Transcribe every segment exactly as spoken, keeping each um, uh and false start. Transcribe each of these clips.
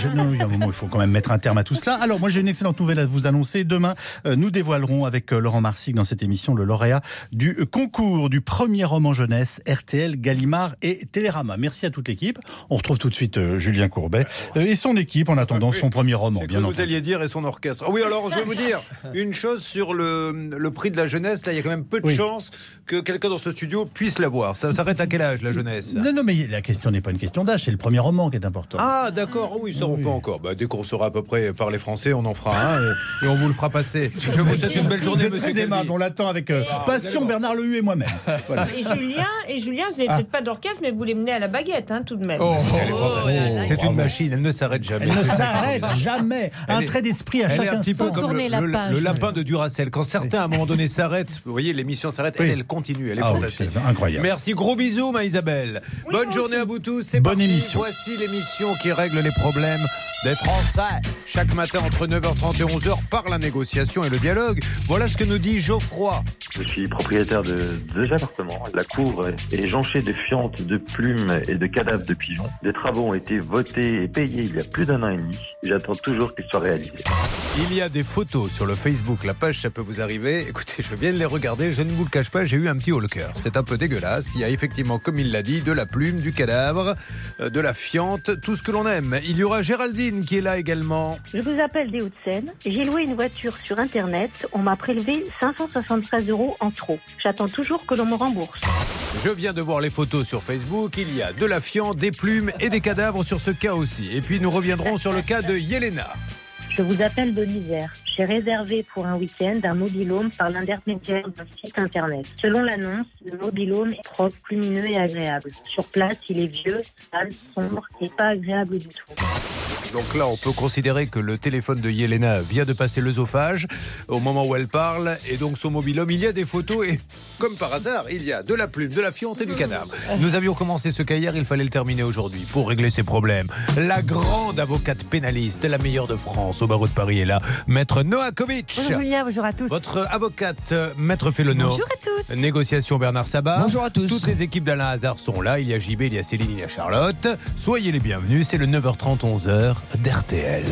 Je, non, il y a un moment, il faut quand même mettre un terme à tout cela. Alors, moi, j'ai une excellente nouvelle à vous annoncer. Demain, euh, nous dévoilerons avec euh, Laurent Marsic dans cette émission le lauréat du euh, concours du premier roman jeunesse R T L, Gallimard et Télérama. Merci à toute l'équipe. On retrouve tout de suite euh, Julien Courbet euh, et son équipe en attendant oui. son premier roman. C'est Bien que entendu. vous alliez dire et son orchestre. Ah oui, alors je vais vous dire une chose sur le, le prix de la jeunesse. Là, il y a quand même peu de Oui. chances que quelqu'un dans ce studio puisse l'avoir. Ça s'arrête à quel âge, la jeunesse? Non, non, mais la question n'est pas une question d'âge, c'est le premier roman qui est important. Ah, d'accord. Oui, ça, on peut encore. Bah, dès qu'on saura à peu près parler français, on en fera un et, et on vous le fera passer. Je vous souhaite une belle journée, Vous êtes monsieur très Calvi. aimable, on l'attend avec euh, Ah, passion, Bernard Lehu et moi-même. Voilà. Et Julien, et Julien, vous n'avez Ah. peut-être pas d'orchestre, mais vous les menez à la baguette, hein, tout de même. Oh, elle est fantastique. là là. C'est Bravo. une machine, elle ne s'arrête jamais. Elle ne C'est s'arrête jamais. Elle Un est- trait d'esprit à Elle chaque est un petit peu instant. comme Tourner le, la le- page. le lapin de Duracell. Quand certains, à un moment donné, s'arrêtent, vous voyez, l'émission s'arrête, Oui. elle, elle continue. Elle est Ah oui, fantastique. c'est incroyable. Merci, gros bisous, ma Isabelle. Oui, Bonne moi journée aussi. à vous tous. C'est Bonne parti. émission. Voici l'émission qui règle les problèmes des Français. Chaque matin, entre neuf heures trente et onze heures, par la négociation et le dialogue. Voilà ce que nous dit Geoffroy. Je suis propriétaire de deux appartements. La cour est jonchée de fientes, de plumes et de cadavres de pigeons. Des travaux ont été votés et payés il y a plus d'un an et demi. J'attends toujours qu'ils soient réalisés. Il y a des photos sur le Facebook, la page, ça peut vous arriver. Écoutez, je viens de les regarder, je ne vous le cache pas, j'ai eu un petit haut le cœur. C'est un peu dégueulasse. Il y a effectivement, comme il l'a dit, de la plume, du cadavre, euh, de la fiente, tout ce que l'on aime. Il y aura Géraldine qui est là également. Je vous appelle des Hauts-de-Seine. J'ai loué une voiture sur Internet. On m'a prélevé cinq cent soixante-treize euros en trop. J'attends toujours que l'on me rembourse. Je viens de voir les photos sur Facebook. Il y a de la fiente, des plumes et des cadavres sur ce cas aussi. Et puis nous reviendrons sur le cas de Yelena. Je vous appelle de l'Isère. J'ai réservé pour un week-end un mobil-home par l'intermédiaire d'un site Internet. Selon l'annonce, le mobil-home est propre, lumineux et agréable. Sur place, il est vieux, sale, sombre et pas agréable du tout. Donc là, on peut considérer que le téléphone de Yelena vient de passer l'œsophage au moment où elle parle. Et donc son mobil-home, il y a des photos et, comme par hasard, il y a de la plume, de la fiente et du cadavre. Nous avions commencé ce cas hier, il fallait le terminer aujourd'hui pour régler ces problèmes. La grande avocate pénaliste, la meilleure de France au barreau de Paris est là, Maître Noakovic. Bonjour Julien, bonjour à tous. Votre avocate, euh, Maître Félono. Bonjour à tous. Négociation Bernard Sabat. Bonjour à tous. Toutes les équipes d'Alain Hazard sont là. Il y a J B, il y a Céline, il y a Charlotte. Soyez les bienvenus. C'est le neuf heures trente, onze heures d'R T L.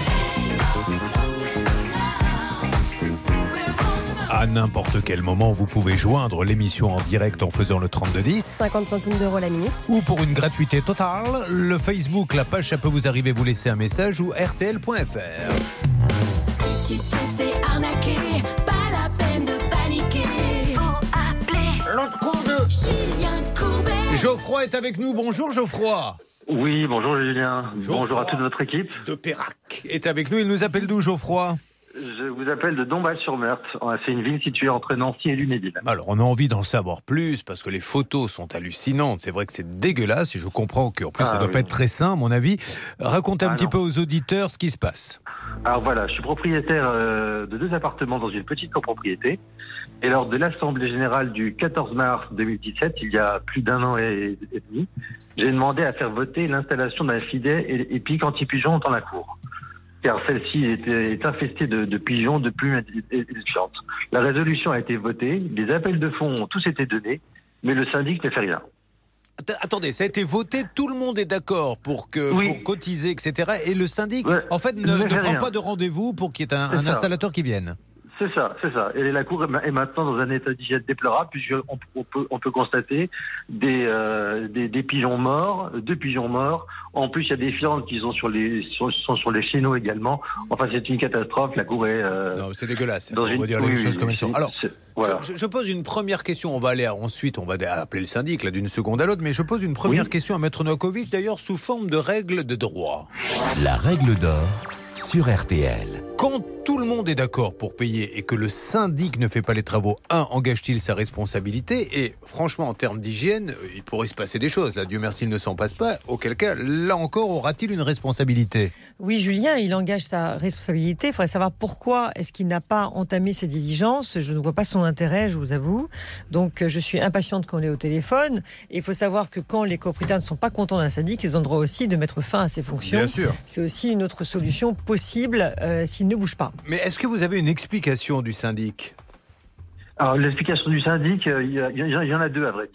À n'importe quel moment, vous pouvez joindre l'émission en direct en faisant le trente-deux dix. cinquante centimes d'euros la minute. Ou pour une gratuité totale, le Facebook, la page, ça peut vous arriver, vous laisser un message ou R T L point F R. Si tu te fais arnaquer, pas la peine de paniquer. Faut appeler l'autre con de Julien Courbet. Geoffroy est avec nous. Bonjour Geoffroy. Oui, bonjour Julien. Geoffroy. Bonjour à toute votre équipe. De Pérac est avec nous. Il nous appelle d'où, Geoffroy? Je vous appelle de Dombasle-sur-Meurthe. C'est une ville située entre Nancy et Lunéville. Alors, on a envie d'en savoir plus parce que les photos sont hallucinantes. C'est vrai que c'est dégueulasse et je comprends qu'en plus, Ah, ça doit oui. pas être très sain, à mon avis. Racontez un Ah, petit non. peu aux auditeurs ce qui se passe. Alors voilà, je suis propriétaire euh, de deux appartements dans une petite copropriété. Et lors de l'Assemblée Générale du quatorze mars deux mille dix-sept, il y a plus d'un an et, et demi, j'ai demandé à faire voter l'installation d'un filet et, et pic anti-pigeons dans la cour. Car celle-ci est, est infestée de, de pigeons, de plumes et de fientes. La résolution a été votée, les appels de fonds ont tous été donnés, mais le syndic ne fait rien. Att- Attendez, ça a été voté, tout le monde est d'accord pour, que, Oui. pour cotiser, et cetera. Et le syndic, Ouais, en fait, ne, ne ne fait prend rien. pas de rendez-vous pour qu'il y ait un, C'est un ça. installateur qui vienne. C'est ça, c'est ça. Et la cour est maintenant dans un état d'hygiène déplorable, puisqu'on on peut, on peut constater des, euh, des, des pigeons morts, deux pigeons morts. En plus, il y a des fientes qui sont sur les, sont, sont sur les chéneaux également. Enfin, c'est une catastrophe. La cour est... Euh, Non, c'est dégueulasse. dans On une- va dire oui, les oui, choses comme elles sont. c'est- Alors, c'est- voilà. je, je pose une première question. On va aller à- ensuite, on va appeler le syndic là d'une seconde à l'autre. Mais je pose une première Oui. question à Maître Noakovic, d'ailleurs sous forme de règle de droit. La règle d'or sur R T L. Quand tout le monde est d'accord pour payer et que le syndic ne fait pas les travaux, un, engage-t-il sa responsabilité? Et franchement, en termes d'hygiène, euh, il pourrait se passer des choses. Là, Dieu merci, il ne s'en passe pas. Auquel cas, là encore, aura-t-il une responsabilité? Oui, Julien, il engage sa responsabilité. Il faudrait savoir pourquoi est-ce qu'il n'a pas entamé ses diligences. Je ne vois pas son intérêt, je vous avoue. Donc, euh, je suis impatiente qu'on l'ait au téléphone. Et il faut savoir que quand les copropriétaires ne sont pas contents d'un syndic, ils ont le droit aussi de mettre fin à ses fonctions. Bien sûr. C'est aussi une autre solution possible euh, s'il ne bouge pas. Mais est-ce que vous avez une explication du syndic? Alors, l'explication du syndic, euh, il y, a- il y a- il y en a deux, à vrai dire.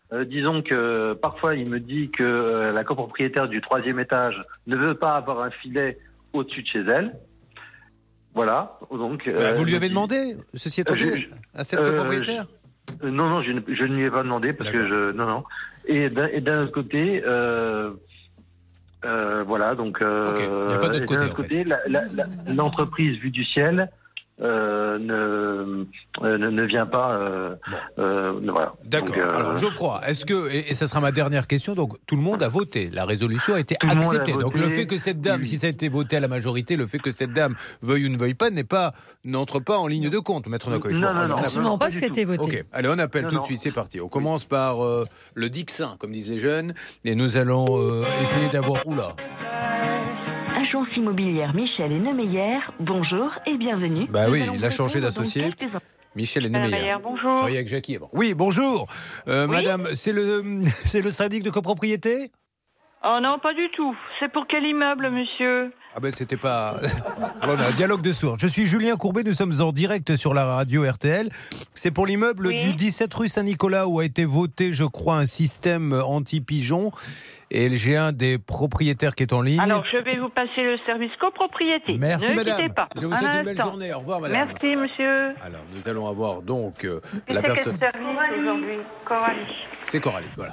Euh, disons que parfois il me dit que euh, la copropriétaire du troisième étage ne veut pas avoir un filet au-dessus de chez elle. Voilà. Donc. Bah, euh, vous lui avez dit, demandé, ceci étant Euh, je- dit, à cette euh, copropriétaire je- euh, Non, non, je ne, je ne lui ai pas demandé parce que je, non, non. Et d'un, et d'un autre côté, euh, euh, voilà, donc. Euh, Ok, il n'y a pas d'autre et côté, D'un en autre côté, la- la- la- l'entreprise vue du ciel. Euh, ne, euh, ne ne vient pas. Euh, euh, voilà. D'accord. Donc, euh, Alors, Geoffroy, est-ce que, et, et ça sera ma dernière question, donc tout le monde a voté, la résolution a été Tout le monde a acceptée. Donc voté. le fait que cette dame, Oui. si ça a été voté à la majorité, le fait que cette dame veuille ou ne veuille pas, n'est pas, n'entre pas en ligne de compte, Maître Nakovic. Non, Bon, non, alors, non, on a- Absolument pas pas si du c'était voté. Ok, allez, on appelle Non, tout de non. suite, c'est parti. On commence par euh, le Dixin, comme disent les jeunes, et nous allons euh, essayer d'avoir... Oula. Agence immobilière Michel et Neumeyer, bonjour et bienvenue. Bah Nous oui, allons il a changé répondre dans d'associé. quelques in- Michel et Madame Neumeyer. Meyer, bonjour. Travaillez avec Jackie avant. Oui, bonjour. Euh, Oui Madame, c'est le, c'est le syndic de copropriété? Oh non, pas du tout. C'est pour quel immeuble, monsieur? Ah ben c'était pas... Alors, on a un dialogue de sourds. Je suis Julien Courbet, nous sommes en direct sur la radio R T L. C'est pour l'immeuble Oui. du dix-sept rue Saint-Nicolas où a été voté, je crois, un système anti-pigeon. Et j'ai un des propriétaires qui est en ligne. Alors, je vais vous passer le service copropriété. Merci ne madame. quittez pas. Je vous Un souhaite une belle instant. journée. Au revoir madame. Merci, monsieur. Alors nous allons avoir donc euh, Et la c'est personne... quel service aujourd'hui? Coralie. C'est Coralie, voilà.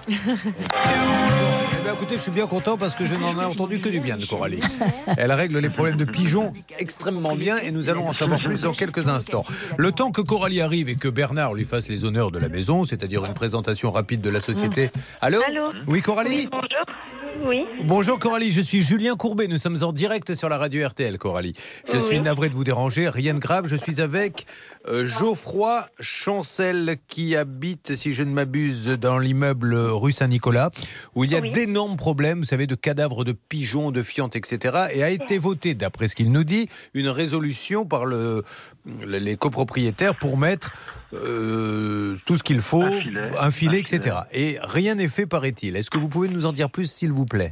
Eh bien, écoutez, je suis bien content parce que je n'en ai entendu que du bien de Coralie. Elle règle les problèmes de pigeons extrêmement bien et nous allons en savoir plus dans quelques instants. Le temps que Coralie arrive et que Bernard lui fasse les honneurs de la maison, c'est-à-dire une présentation rapide de la société. Allô? Allô? Oui, Coralie? Bonjour. Oui. Bonjour Coralie, je suis Julien Courbet, nous sommes en direct sur la radio R T L, Coralie. Je suis Oui. navré de vous déranger, rien de grave, je suis avec euh, Geoffroy Chancel qui habite, si je ne m'abuse, dans l'immeuble rue Saint-Nicolas, où il y a Oui. d'énormes problèmes, vous savez, de cadavres de pigeons, de fientes, et cetera. Et a été voté, d'après ce qu'il nous dit, une résolution par le, les copropriétaires pour mettre euh, tout ce qu'il faut, Un filet. un filet, Un et cetera. Et rien n'est fait, paraît-il. Est-ce que vous pouvez nous en dire plus, s'il vous plaît?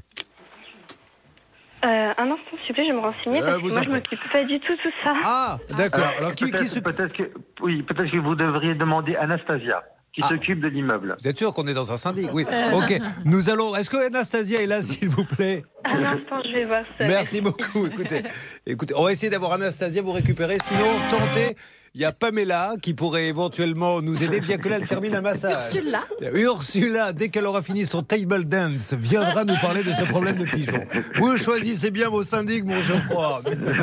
Euh, un instant, s'il vous plaît, je vais me renseigner Euh, parce vous que moi, en je prie. m'occupe pas du tout de tout ça. Ah, d'accord. Alors, qui, qui peut-être, se... peut-être que, oui, peut-être que vous devriez demander Anastasia, qui Ah. s'occupe de l'immeuble. Vous êtes sûr qu'on est dans un syndic? Oui. Ok. Nous allons... Est-ce que Anastasia est là, s'il vous plaît? Un instant, je vais voir ça. Merci beaucoup. Écoutez, écoutez, on va essayer d'avoir Anastasia, vous récupérer. Sinon, tentez. Il y a Pamela qui pourrait éventuellement nous aider, bien que là, elle termine un massage. Ursula. Ursula, dès qu'elle aura fini son table dance, viendra nous parler de ce problème de pigeon. Vous choisissez bien vos syndics, mon Geoffroy.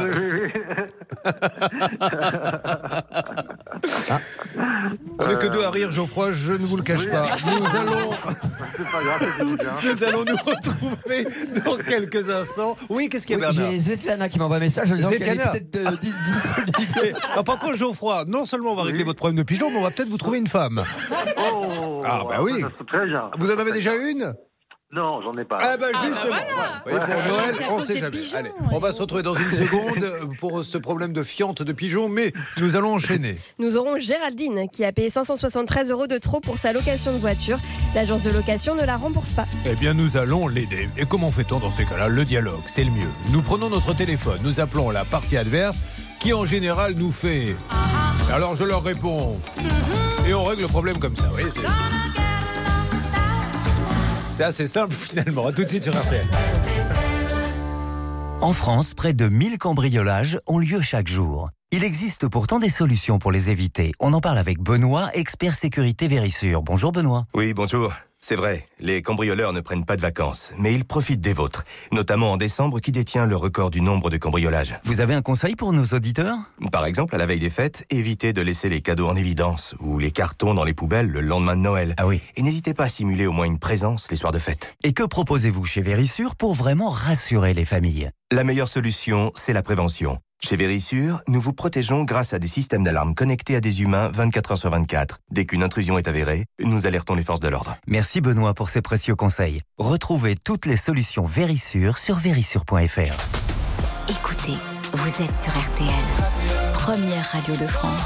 On n'est que deux à rire, Geoffroy, je ne vous le cache pas. Nous allons, C'est pas grave, c'est bien. nous allons nous retrouver dans quelques instants. Oui, qu'est-ce qu'il y a, Oui, Bernard? j'ai Svetlana qui m'envoie un message en disant qu'elle est Svetlana. peut-être euh, dis- disponible. Ah, par contre, Geoffroy, non seulement on va régler votre problème de pigeon, mais on va peut-être vous trouver une femme. Oh, Ah, bah oui. ça, c'est très bien. Vous en avez déjà une? Non, j'en ai pas. Ah, bah justement. Voilà. Oui, pour Noël, c'est à on cause sait des jamais. pigeons, Allez, ils on va se retrouver dans une seconde pour ce problème de fiente de pigeons, mais nous allons enchaîner. Nous aurons Géraldine qui a payé cinq cent soixante-treize euros de trop pour sa location de voiture. L'agence de location ne la rembourse pas. Eh bien, nous allons l'aider. Et comment fait-on dans ces cas-là? Le dialogue, c'est le mieux. Nous prenons notre téléphone, nous appelons la partie adverse, qui en général nous fait... Alors je leur réponds. Et on règle le problème comme ça. Oui, c'est... c'est assez simple finalement. À tout de suite sur R T L. En France, près de mille cambriolages ont lieu chaque jour. Il existe pourtant des solutions pour les éviter. On en parle avec Benoît, expert sécurité Vérissure. Bonjour Benoît. Oui, bonjour. C'est vrai, les cambrioleurs ne prennent pas de vacances, mais ils profitent des vôtres, notamment en décembre qui détient le record du nombre de cambriolages. Vous avez un conseil pour nos auditeurs? Par exemple, à la veille des fêtes, évitez de laisser les cadeaux en évidence ou les cartons dans les poubelles le lendemain de Noël. Ah oui. Et n'hésitez pas à simuler au moins une présence les soirs de fête. Et que proposez-vous chez Vérissure pour vraiment rassurer les familles? La meilleure solution, c'est la prévention. Chez Vérissure, nous vous protégeons grâce à des systèmes d'alarme connectés à des humains vingt-quatre heures sur vingt-quatre. Dès qu'une intrusion est avérée, nous alertons les forces de l'ordre. Merci Benoît pour ces précieux conseils. Retrouvez toutes les solutions Vérissure sur vérissure point f r. Écoutez, vous êtes sur R T L, première radio de France.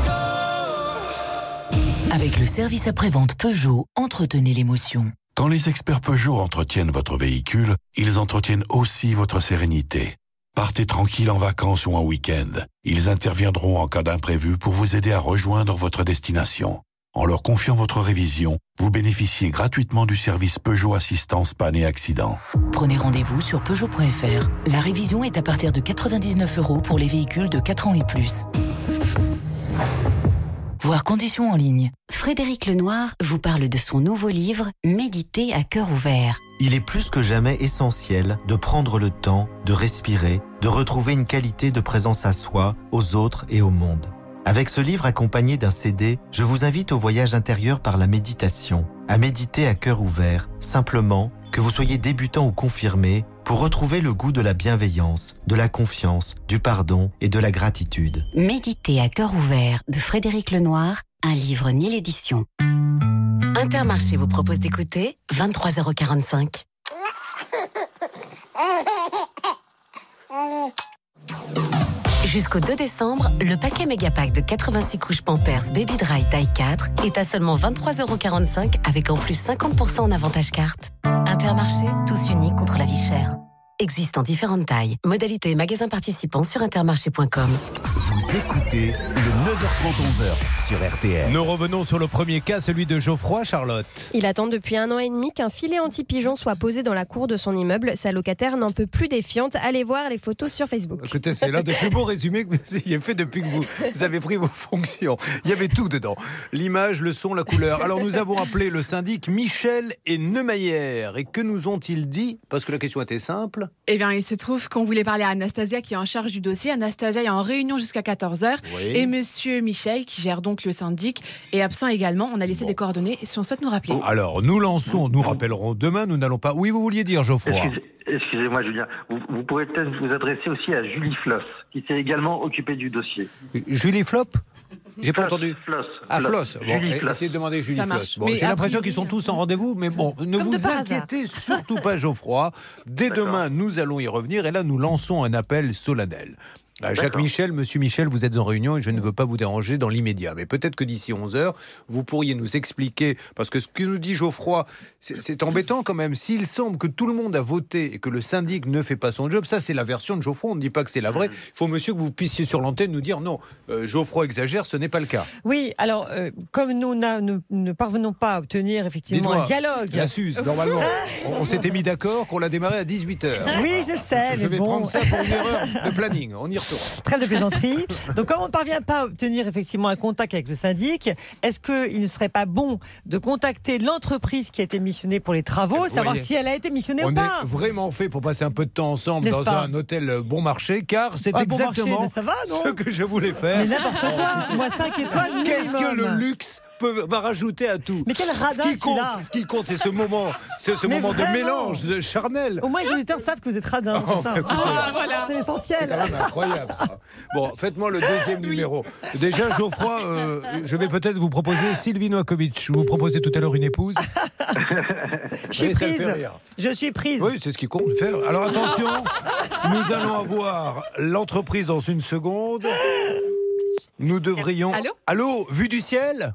Avec le service après-vente Peugeot, entretenez l'émotion. Quand les experts Peugeot entretiennent votre véhicule, ils entretiennent aussi votre sérénité. Partez tranquille en vacances ou en week-end. Ils interviendront en cas d'imprévu pour vous aider à rejoindre votre destination. En leur confiant votre révision, vous bénéficiez gratuitement du service Peugeot Assistance Panne et Accident. Prenez rendez-vous sur Peugeot point F R. La révision est à partir de quatre-vingt-dix-neuf euros pour les véhicules de quatre ans et plus. Voir conditions en ligne. Frédéric Lenoir vous parle de son nouveau livre « Méditer à cœur ouvert ». Il est plus que jamais essentiel de prendre le temps, de respirer, de retrouver une qualité de présence à soi, aux autres et au monde. Avec ce livre accompagné d'un C D, je vous invite au voyage intérieur par la méditation, à méditer à cœur ouvert, simplement, que vous soyez débutant ou confirmé, pour retrouver le goût de la bienveillance, de la confiance, du pardon et de la gratitude. Méditer à cœur ouvert de Frédéric Lenoir, un livre Niel Éditions. Intermarché vous propose d'écouter vingt-trois euros quarante-cinq. Jusqu'au deux décembre, le paquet Mégapack de quatre-vingt-six couches Pampers Baby Dry taille quatre est à seulement vingt-trois euros quarante-cinq avec en plus cinquante pour cent en avantage carte. Intermarché, tous unis contre la vie chère. Existe en différentes tailles. Modalité magasin participant sur intermarché point com. Vous écoutez le neuf heures trente onze heures sur R T L. Nous revenons sur le premier cas, celui de Geoffroy, Charlotte. Il attend depuis un an et demi qu'un filet anti-pigeon soit posé dans la cour de son immeuble. Sa locataire n'en peut plus défiante. Allez voir les photos sur Facebook. Écoutez, c'est l'un des plus beaux résumés que vous ayez fait depuis que vous, vous avez pris vos fonctions. Il y avait tout dedans. L'image, le son, la couleur. Alors nous avons appelé le syndic Michel et Neumayer. Et que nous ont-ils dit? Parce que la question était simple. Eh bien, il se trouve qu'on voulait parler à Anastasia qui est en charge du dossier. Anastasia est en réunion jusqu'à quatorze heures. Oui. Et monsieur Michel, qui gère donc le syndic, est absent également. On a laissé bon. des coordonnées si on souhaite nous rappeler. Alors, nous lançons, nous rappellerons demain, nous n'allons pas... Oui, vous vouliez dire, Geoffroy. Excusez, Excusez-moi, Julien. Vous, vous pourrez peut-être vous adresser aussi à Julie Floss, qui s'est également occupée du dossier. Julie Flop? J'ai pas entendu. Floss. Ah, Floss. Bon, essayez de demander Julie Floss. Bon, j'ai l'impression qu'ils sont tous en rendez-vous, mais bon, ne vous inquiétez surtout pas, Geoffroy. Dès D'accord. demain, nous allons y revenir et là, nous lançons un appel solennel. Jacques D'accord. Michel, monsieur Michel, vous êtes en réunion et je ne veux pas vous déranger dans l'immédiat. Mais peut-être que d'ici onze heures, vous pourriez nous expliquer, parce que ce que nous dit Geoffroy, c'est, c'est embêtant quand même. S'il semble que tout le monde a voté et que le syndic ne fait pas son job, ça c'est la version de Geoffroy, on ne dit pas que c'est la vraie. Il faut, monsieur, que vous puissiez sur l'antenne nous dire non, euh, Geoffroy exagère, ce n'est pas le cas. Oui, alors, euh, comme nous ne, ne parvenons pas à obtenir effectivement un dialogue... La Suze, normalement, on, on s'était mis d'accord qu'on l'a démarré à dix-huit heures. Oui, je sais, Je mais vais bon... prendre ça pour une erreur de planning, on y retourne. Trêve de plaisanterie. Donc, comme on ne parvient pas à obtenir effectivement un contact avec le syndic, est-ce qu'il ne serait pas bon de contacter l'entreprise qui a été missionnée pour les travaux, Vous savoir voyez, si elle a été missionnée ou pas? On est vraiment fait pour passer un peu de temps ensemble N'est-ce dans pas un hôtel bon marché, car c'est ah, exactement bon marché, ça va, non ce que je voulais faire. Mais n'importe quoi. Moi, cinq étoiles minimum. Qu'est-ce que le luxe peut, va rajouter à tout? Mais quel radin, ce qui compte, celui-là. Ce qui compte, c'est ce moment, c'est ce moment de mélange, de charnel. Au moins, les auditeurs savent que vous êtes radin, oh, c'est ça. Écoutez, oh, voilà. C'est l'essentiel. C'est quand même incroyable, ça. Bon, faites-moi le deuxième oui. numéro. Déjà, Geoffroy, euh, je vais peut-être vous proposer Sylvie Noakovic. Je vous proposais tout à l'heure une épouse. Je suis oui, prise. Je suis prise. Oui, c'est ce qui compte faire. Alors attention, nous allons avoir l'entreprise dans une seconde. Nous devrions... Allô Allô, vue du ciel?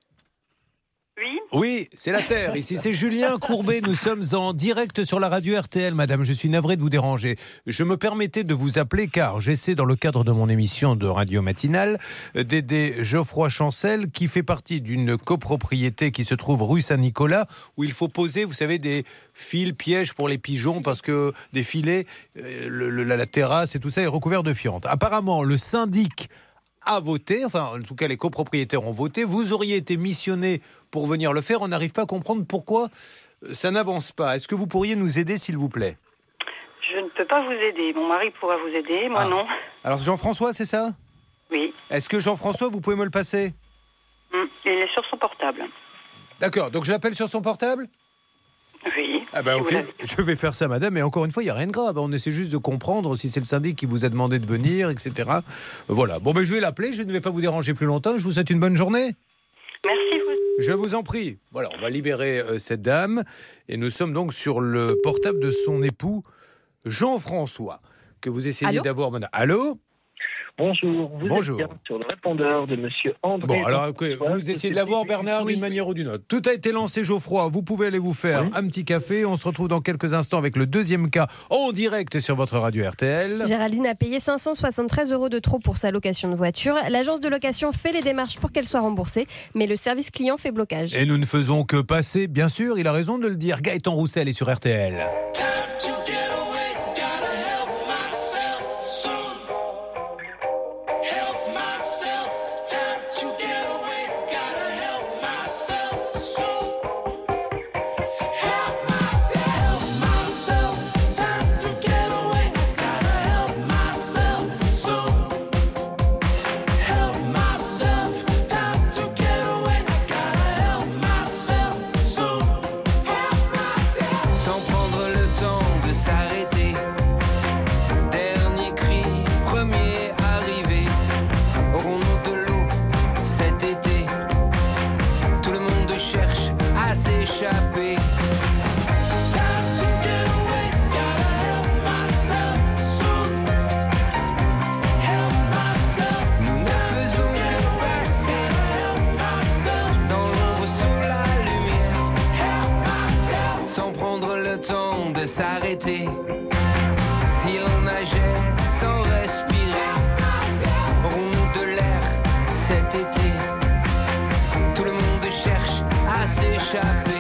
Oui. Oui, c'est la Terre. Ici, c'est Julien Courbet. Nous sommes en direct sur la radio R T L, madame. Je suis navré de vous déranger. Je me permettais de vous appeler car j'essaie, dans le cadre de mon émission de radio matinale, d'aider Geoffroy Chancel, qui fait partie d'une copropriété qui se trouve rue Saint-Nicolas, où il faut poser, vous savez, des fils pièges pour les pigeons, parce que des filets, le, le, la terrasse et tout ça est recouvert de fientes. Apparemment, le syndic a voté, enfin en tout cas les copropriétaires ont voté, vous auriez été missionné pour venir le faire, on n'arrive pas à comprendre pourquoi ça n'avance pas. Est-ce que vous pourriez nous aider s'il vous plaît? Je ne peux pas vous aider, mon mari pourra vous aider, moi ah. non. Alors Jean-François, c'est ça? Oui. Est-ce que Jean-François, vous pouvez me le passer? mmh, Il est sur son portable. D'accord, donc je l'appelle sur son portable? Oui. Ah ben ok, je vais faire ça madame, mais encore une fois, il n'y a rien de grave, on essaie juste de comprendre si c'est le syndic qui vous a demandé de venir, et cetera. Voilà, bon ben je vais l'appeler, je ne vais pas vous déranger plus longtemps, je vous souhaite une bonne journée. Merci. Vous. Je vous en prie. Voilà, on va libérer euh, cette dame, et nous sommes donc sur le portable de son époux, Jean-François, que vous essayez Allô d'avoir maintenant. Allô? Bonjour, vous Bonjour. êtes bien sur le répondeur de Monsieur André. Bon, alors, okay, vous essayez de l'avoir, Bernard, d'une manière ou d'une autre. Tout a été lancé, Geoffroy. Vous pouvez aller vous faire oui. un petit café. On se retrouve dans quelques instants avec le deuxième cas en direct sur votre radio R T L. Géraldine a payé cinq cent soixante-treize euros de trop pour sa location de voiture. L'agence de location fait les démarches pour qu'elle soit remboursée, mais le service client fait blocage. Et nous ne faisons que passer, bien sûr, il a raison de le dire. Gaëtan Roussel est sur R T L. S'arrêter si l'on nageait sans respirer, aurons-nous de l'air cet été? Tout le monde cherche à s'échapper.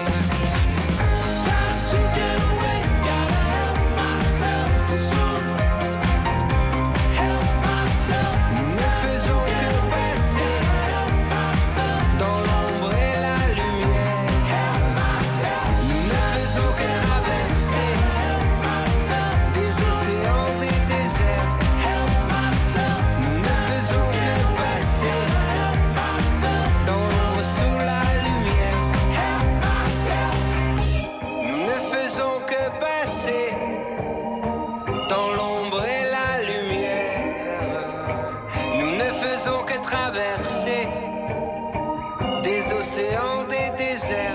Traverser des océans, des déserts.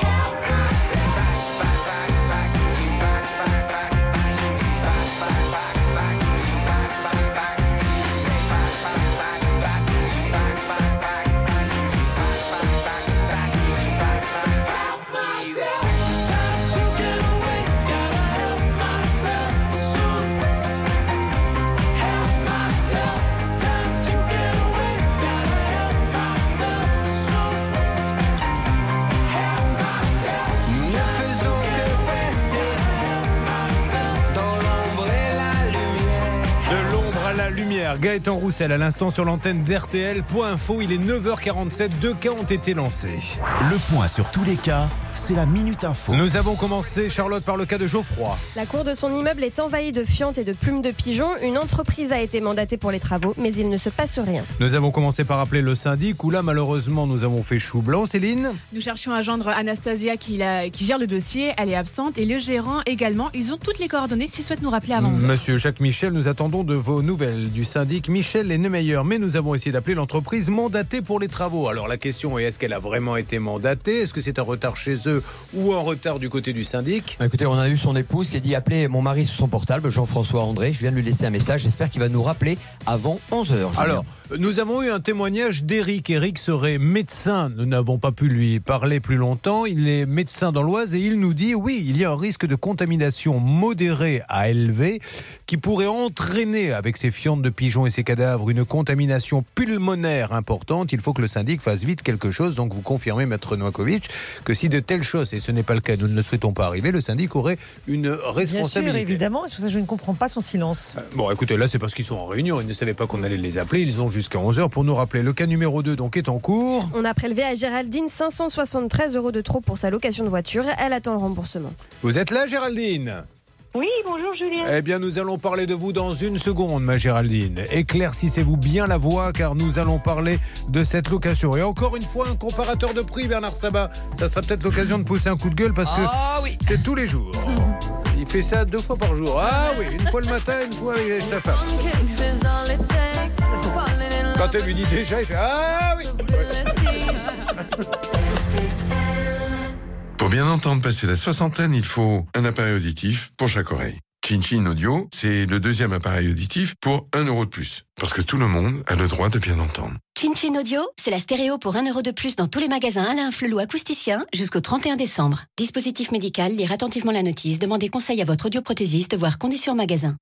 Gaëtan Roussel à l'instant sur l'antenne d'R T L. Point info, il est neuf heures quarante-sept, deux cas ont été lancés. Le point sur tous les cas, c'est la Minute Info. Nous avons commencé, Charlotte, par le cas de Geoffroy. La cour de son immeuble est envahie de fientes et de plumes de pigeons. Une entreprise a été mandatée pour les travaux, mais il ne se passe rien. Nous avons commencé par appeler le syndic, où là, malheureusement, nous avons fait chou blanc. Céline ? Nous cherchions à joindre Anastasia qui, la, qui gère le dossier. Elle est absente. Et le gérant également. Ils ont toutes les coordonnées s'ils souhaitent nous rappeler avant onze heures. Monsieur Jacques Michel, nous attendons de vos nouvelles du syndic Michel et Neumeyer. Mais nous avons essayé d'appeler l'entreprise mandatée pour les travaux. Alors la question est, est-ce qu'elle a vraiment été mandatée ? Est-ce que c'est un retard chez eux ou un retard du côté du syndic ? Écoutez, on a eu son épouse qui a dit appeler mon mari sur son portable, Jean-François André. Je viens de lui laisser un message. J'espère qu'il va nous rappeler avant onze heures. Alors, nous avons eu un témoignage d'Éric. Éric serait médecin. Nous n'avons pas pu lui parler plus longtemps. Il est médecin dans l'Oise et il nous dit oui, il y a un risque de contamination modérée à élevé qui pourrait entraîner avec ces fientes de pigeons et ces cadavres une contamination pulmonaire importante. Il faut que le syndic fasse vite quelque chose. Donc vous confirmez, maître Novakovic, que si de telles choses, et ce n'est pas le cas, nous ne le souhaitons pas arriver, le syndic aurait une responsabilité. Bien sûr, évidemment. C'est pour ça que je ne comprends pas son silence. Euh, bon, écoutez, là c'est parce qu'ils sont en réunion. Ils ne savaient pas qu'on allait les appeler. Ils ont jusqu'à onze heures pour nous rappeler. Le cas numéro deux donc est en cours. On a prélevé à Géraldine cinq cent soixante-treize euros de trop pour sa location de voiture. Elle attend le remboursement. Vous êtes là, Géraldine ? Oui, bonjour Julien. Eh bien, nous allons parler de vous dans une seconde, ma Géraldine. Éclaircissez-vous bien la voix, car nous allons parler de cette location. Et encore une fois, un comparateur de prix, Bernard Sabat. Ça sera peut-être l'occasion de pousser un coup de gueule, parce que ah, oui. c'est tous les jours. Il fait ça deux fois par jour. Ah oui, une fois le matin, une fois avec ta femme. Quand elle lui dit déjà, il fait ah oui. Pour bien entendre passer la soixantaine, il faut un appareil auditif pour chaque oreille. Chin Chin Audio, c'est le deuxième appareil auditif pour un euro de plus. Parce que tout le monde a le droit de bien entendre. Chin Chin Audio, c'est la stéréo pour un euro de plus dans tous les magasins Alain Flelou acousticien jusqu'au trente et un décembre. Dispositif médical, lire attentivement la notice, demandez conseil à votre audioprothésiste, voire conditions en magasin.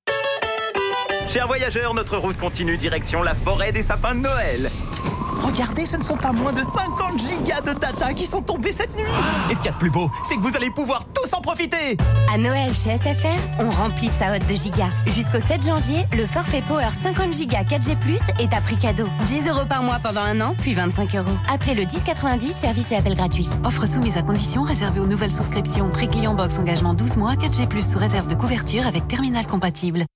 Chers voyageurs, notre route continue direction la forêt des sapins de Noël. Regardez, ce ne sont pas moins de cinquante gigas de data qui sont tombés cette nuit. Et ce qu'il y a de plus beau, c'est que vous allez pouvoir tous en profiter. À Noël chez S F R, on remplit sa hotte de gigas. Jusqu'au sept janvier, le forfait Power cinquante gigas quatre G plus, est à prix cadeau. dix euros par mois pendant un an, puis vingt-cinq euros. Appelez le dix quatre-vingt-dix, service et appel gratuit. Offre soumise à condition réservée aux nouvelles souscriptions. Prix client box engagement douze mois, quatre G plus sous réserve de couverture avec terminal compatible.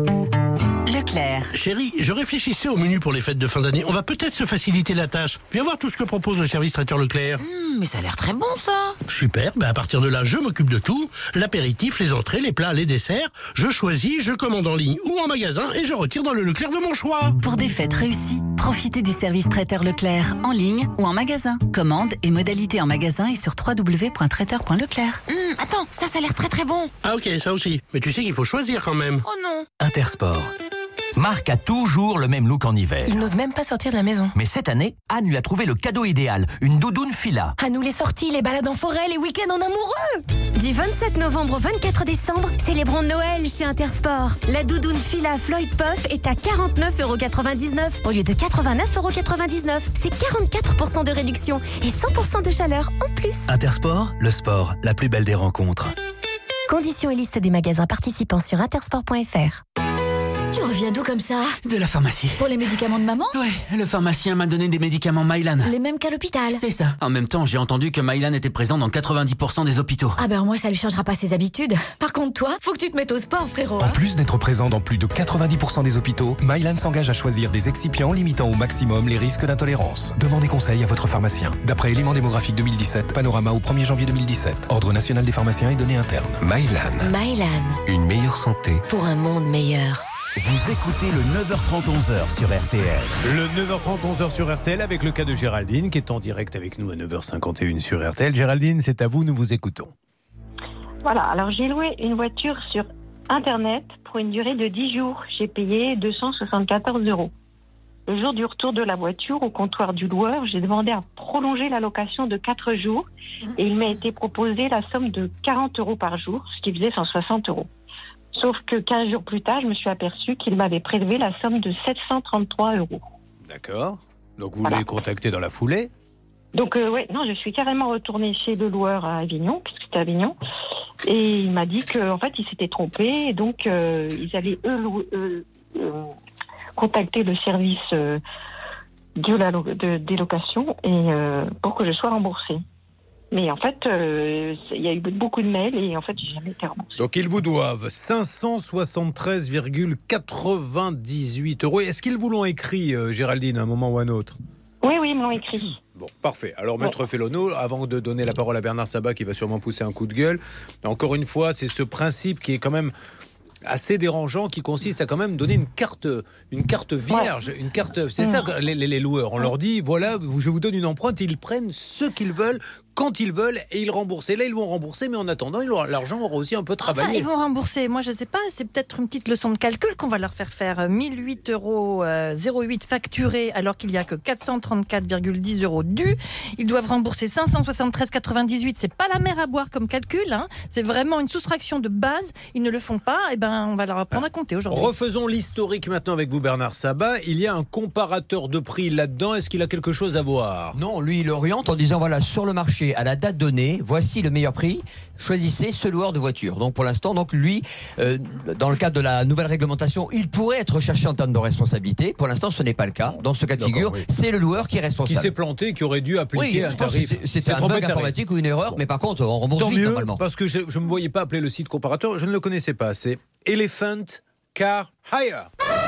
Leclerc. Chérie, je réfléchissais au menu pour les fêtes de fin d'année. On va peut-être se faciliter la tâche. Viens voir tout ce que propose le service traiteur Leclerc. Mmh, mais ça a l'air très bon, ça. Super, ben à partir de là, je m'occupe de tout. L'apéritif, les entrées, les plats, les desserts. Je choisis, je commande en ligne ou en magasin et je retire dans le Leclerc de mon choix. Pour des fêtes réussies, profitez du service traiteur Leclerc en ligne ou en magasin. Commande et modalités en magasin et sur w w w point traiteur point leclerc. Mmh, attends, ça, ça a l'air très très bon. Ah ok, ça aussi. Mais tu sais qu'il faut choisir quand même. Oh non. Intersport. Marc a toujours le même look en hiver. Il n'ose même pas sortir de la maison. Mais cette année, Anne lui a trouvé le cadeau idéal, une doudoune Fila. À nous les sorties, les balades en forêt, les week-ends en amoureux. Du vingt-sept novembre au vingt-quatre décembre, célébrons Noël chez Intersport. La doudoune Fila Floyd Puff est à quarante-neuf euros quatre-vingt-dix-neuf au lieu de quatre-vingt-neuf euros quatre-vingt-dix-neuf. C'est quarante-quatre pour cent de réduction et cent pour cent de chaleur en plus. Intersport, le sport, la plus belle des rencontres. Conditions et liste des magasins participants sur intersport point f r. Tu reviens d'où comme ça? De la pharmacie. Pour les médicaments de maman? Ouais, le pharmacien m'a donné des médicaments Mylan. Les mêmes qu'à l'hôpital? C'est ça. En même temps, j'ai entendu que Mylan était présent dans quatre-vingt-dix pour cent des hôpitaux. Ah ben moi, ça lui changera pas ses habitudes. Par contre, toi, faut que tu te mettes au sport, frérot. En plus d'être présent dans plus de quatre-vingt-dix pour cent des hôpitaux, Mylan s'engage à choisir des excipients limitant au maximum les risques d'intolérance. Demandez conseil à votre pharmacien. D'après éléments démographiques deux mille dix-sept, panorama au premier janvier deux mille dix-sept. Ordre national des pharmaciens et données internes. Mylan. Mylan. Une meilleure santé. Pour un monde meilleur. Vous écoutez le neuf heures trente onze heures sur R T L. Le neuf heures trente onze heures sur R T L avec le cas de Géraldine qui est en direct avec nous à neuf heures cinquante et une sur R T L. Géraldine, c'est à vous, nous vous écoutons. Voilà, alors j'ai loué une voiture sur Internet pour une durée de dix jours. J'ai payé deux cent soixante-quatorze euros. Le jour du retour de la voiture au comptoir du loueur, j'ai demandé à prolonger la location de quatre jours et il m'a été proposé la somme de quarante euros par jour, ce qui faisait cent soixante euros. Sauf que quinze jours plus tard, je me suis aperçue qu'il m'avait prélevé la somme de sept cent trente-trois euros. D'accord. Donc vous Voilà. l'avez contacté dans la foulée. Donc euh, ouais, non, je suis carrément retournée chez le loueur à Avignon, puisque c'était Avignon, et il m'a dit qu'en fait, il s'était trompé, et donc euh, ils allaient eux, louer, euh, euh, contacter le service euh, de la lo- de, des locations et euh, pour que je sois remboursée. Mais en fait, euh, il y a eu beaucoup de mails et en fait, j'ai jamais été remboursée. Donc ils vous doivent cinq cent soixante-treize virgule quatre-vingt-dix-huit euros. Est-ce qu'ils vous l'ont écrit, euh, Géraldine, à un moment ou à un autre? Oui, oui, ils me l'ont écrit. Bon, parfait. Alors, Maître Fellono, avant de donner la parole à Bernard Sabat, qui va sûrement pousser un coup de gueule, encore une fois, c'est ce principe qui est quand même assez dérangeant, qui consiste à quand même donner une carte, une carte vierge, une carte. C'est ça, les, les, les loueurs. On leur dit, voilà, je vous donne une empreinte, ils prennent ce qu'ils veulent, quand ils veulent, et ils remboursent. Et là, ils vont rembourser, mais en attendant, ils auront- l'argent aura aussi un peu travaillé. Enfin, ils vont rembourser. Moi, je ne sais pas. C'est peut-être une petite leçon de calcul qu'on va leur faire faire. mille huit euros zéro huit facturés alors qu'il n'y a que quatre cent trente-quatre virgule dix euros dus. Ils doivent rembourser cinq cent soixante-treize virgule quatre-vingt-dix-huit. C'est pas la mer à boire comme calcul. Hein. C'est vraiment une soustraction de base. Ils ne le font pas. Et ben, on va leur apprendre à compter aujourd'hui. Refaisons l'historique maintenant avec vous, Bernard Sabat. Il y a un comparateur de prix là-dedans. Est-ce qu'il a quelque chose à voir? Non, lui, il oriente en disant, voilà, sur le marché, à la date donnée, voici le meilleur prix, choisissez ce loueur de voiture. Donc pour l'instant, donc lui, euh, dans le cadre de la nouvelle réglementation, il pourrait être recherché en termes de responsabilité. Pour l'instant, ce n'est pas le cas. Dans ce cas de D'accord, figure, oui. c'est le loueur qui est Qui responsable. s'est planté, qui aurait dû appliquer Oui, un je pense tarif. que c'est- c'était C'est un trompé bug de tarif. informatique ou une erreur, mais par contre, on rembourse Tant vite mieux, normalement. parce que je ne me voyais pas appeler le site comparateur, je ne le connaissais pas. C'est Elephant Car Hire.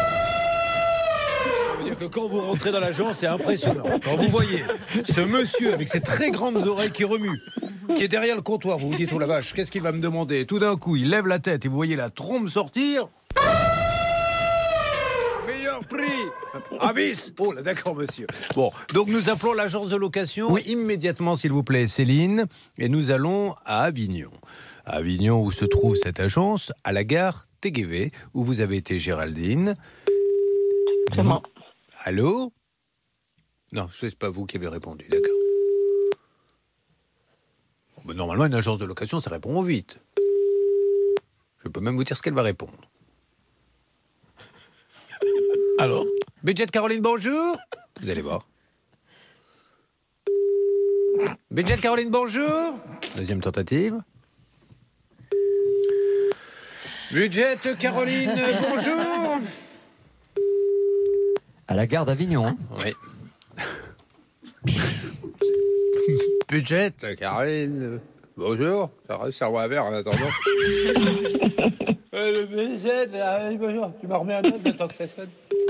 Ça veut dire que quand vous rentrez dans l'agence, c'est impressionnant. Quand vous voyez ce monsieur avec ses très grandes oreilles qui remue, qui est derrière le comptoir, vous vous dites, oh la vache, qu'est-ce qu'il va me demander? Tout d'un coup, il lève la tête et vous voyez la trompe sortir. Meilleur prix. Avis. Oh là, d'accord, monsieur. Bon, donc nous appelons l'agence de location immédiatement, s'il vous plaît, Céline, et nous allons à Avignon. À Avignon, où se trouve cette agence? À la gare T G V, où vous avez été Géraldine. C'est moi. Allô? Non, ce n'est pas vous qui avez répondu, d'accord. Bon, ben, normalement, une agence de location, ça répond vite. Je peux même vous dire ce qu'elle va répondre. Alors? Budget de Caroline, bonjour. Vous allez voir. Budget de Caroline, bonjour. Deuxième tentative. Budget de Caroline, bonjour. À la gare d'Avignon. Hein. Oui. Budget de Caroline, bonjour. Ça reste servant à verre en attendant. Le budget, bonjour. Tu m'as remis un autre le temps que ça sonne.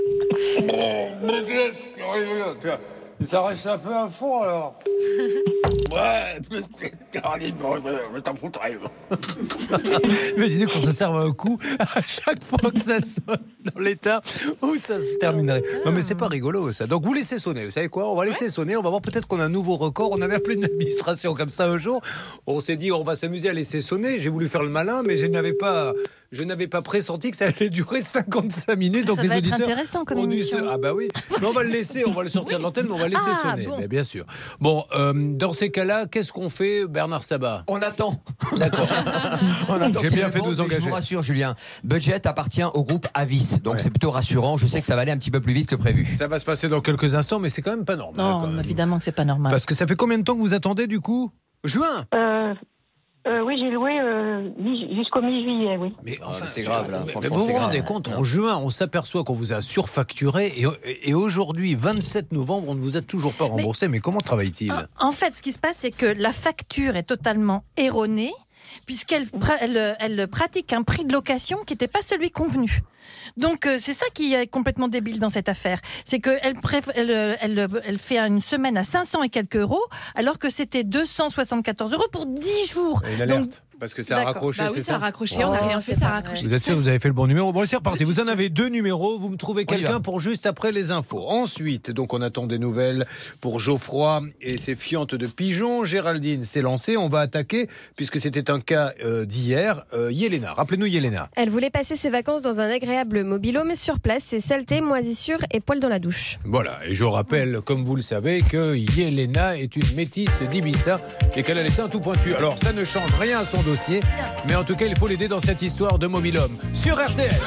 Budget, Caroline, ça reste un peu à fond alors. Ouais, Caroline, bon, je t'en foutrais. Imaginez qu'on se serve un coup à chaque fois que ça sonne dans l'état où ça se terminerait. Non mais c'est pas rigolo ça. Donc vous laissez sonner, vous savez quoi? On va laisser sonner, on va voir peut-être qu'on a un nouveau record. On avait appelé une administration comme ça un jour. On s'est dit on va s'amuser à laisser sonner. J'ai voulu faire le malin mais je n'avais pas... Je n'avais pas pressenti que ça allait durer cinquante-cinq minutes. Donc ça les va auditeurs être intéressant comme ont dû émission. se... Ah bah oui. Mais on va le laisser, on va le sortir de l'antenne, mais on va le laisser Ah, sonner. bon. Mais bien sûr. Bon, euh, dans ces cas-là, qu'est-ce qu'on fait, Bernard Sabat? On attend. D'accord. On attend J'ai qu'il bien fait de réponde, vous mais Je engager. vous rassure, Julien. Budget appartient au groupe Avis, donc Ouais. c'est plutôt rassurant. Je sais que ça va aller un petit peu plus vite que prévu. Ça va se passer dans quelques instants, mais c'est quand même pas normal. Non, quand même. évidemment que c'est pas normal. Parce que ça fait combien de temps que vous attendez du coup? Juin. Euh, euh, oui, j'ai loué euh, mi- jusqu'au mi-juillet, oui. Mais enfin, c'est grave, là. Mais Franchement, vous c'est vous grave. rendez compte, en juin, on s'aperçoit qu'on vous a surfacturé et, et aujourd'hui, vingt-sept novembre, on ne vous a toujours pas remboursé. Mais, comment travaille-t-il? En fait, ce qui se passe, c'est que la facture est totalement erronée, puisqu'elle pra- elle, elle pratique un prix de location qui n'était pas celui convenu. Donc, euh, c'est ça qui est complètement débile dans cette affaire. C'est qu'elle préf- elle, euh, elle, elle fait une semaine à cinq cents et quelques euros, alors que c'était deux cent soixante-quatorze euros pour dix jours. Une alerte. Donc, Parce que ça a D'accord. raccroché, Bah c'est oui, ça a ça raccroché, on n'a Oh, rien fait, c'est ça a pas raccroché. Vous êtes sûr que vous avez fait le bon numéro? Bon, c'est reparti. Je Vous suis en sûre. avez deux numéros. Vous me trouvez On y va. quelqu'un pour juste après les infos. Ensuite, donc, on attend des nouvelles pour Geoffroy et ses fientes de pigeons. Géraldine s'est lancée. On va attaquer, puisque c'était un cas euh, d'hier. Euh, Yelena. Rappelez-nous, Yelena. Elle voulait passer ses vacances dans un agréable mobil-home sur place. C'est saleté, moisissure et poils dans la douche. Voilà. Et je rappelle, comme vous le savez, que Yelena est une métisse d'Ibiza et qu'elle a laissé un tout pointu. Alors, ça ne change rien à son dossier, mais en tout cas, il faut l'aider dans cette histoire de mobil-home. Sur R T L.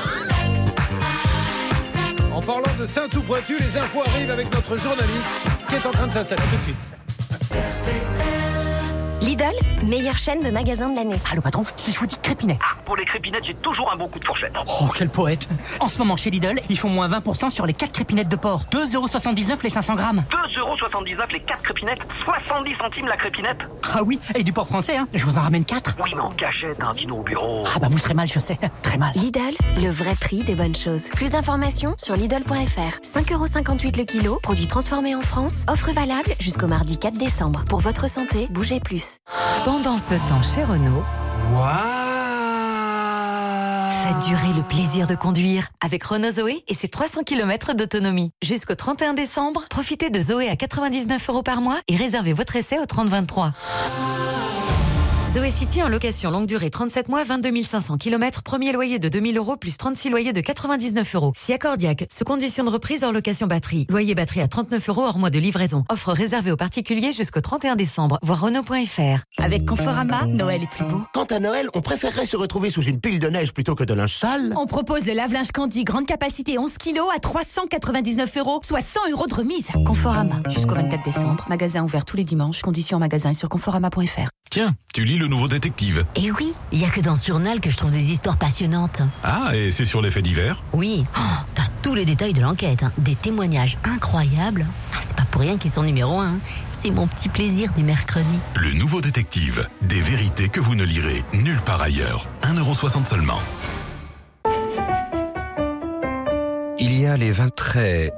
En parlant de Saint-Tout-Pointu, les infos arrivent avec notre journaliste qui est en train de s'installer. Tout de suite. Lidl, meilleure chaîne de magasins de l'année. Allô patron, si je vous dis crépinette. Ah, pour les crépinettes, j'ai toujours un bon coup de fourchette. Oh, quel poète. En ce moment chez Lidl, ils font moins vingt pour cent sur les quatre crépinettes de porc. deux euros soixante-dix-neuf les cinq cents grammes. deux euros soixante-dix-neuf les quatre crépinettes, soixante-dix centimes la crépinette. Ah oui, et du porc français, hein. Je vous en ramène quatre. Oui, mais en cachette, un dîner au bureau. Ah bah vous serez mal, je sais. Très mal. Lidl, le vrai prix des bonnes choses. Plus d'informations sur Lidl point F R. cinq euros cinquante-huit le kilo, produit transformé en France. Offre valable jusqu'au mardi quatre décembre. Pour votre santé, bougez plus. Pendant ce temps chez Renault, faites durer le plaisir de conduire avec Renault Zoé et ses trois cents kilomètres d'autonomie. Jusqu'au trente et un décembre, profitez de Zoé à quatre-vingt-dix-neuf euros par mois et réservez votre essai au trente vingt-trois. Zoé City en location longue durée trente-sept mois, vingt-deux mille cinq cents kilomètres, premier loyer de deux mille euros plus trente-six loyers de quatre-vingt-dix-neuf euros. Si accordiaque, sous condition de reprise hors location batterie. Loyer batterie à trente-neuf euros hors mois de livraison. Offre réservée aux particuliers jusqu'au trente et un décembre. Voir Renault point F R. Avec Conforama, Noël est plus beau. Quant à Noël, on préférerait se retrouver sous une pile de neige plutôt que de linge sale. On propose le lave-linge Candy grande capacité onze kilos à trois cent quatre-vingt-dix-neuf euros, soit cent euros de remise. Conforama, jusqu'au vingt-quatre décembre. Magasin ouvert tous les dimanches. Conditions en magasin et sur conforama point F R. Tiens, tu lis le nouveau détective. Et oui, il y a que dans Journal que je trouve des histoires passionnantes. Ah, et c'est sur les faits divers? Oui, oh, t'as tous les détails de l'enquête, hein. Des témoignages incroyables. Ah, c'est pas pour rien qu'ils sont numéro un. Hein. C'est mon petit plaisir du mercredi. Le nouveau détective. Des vérités que vous ne lirez nulle part ailleurs. un euro soixante seulement. Il y a les vins très...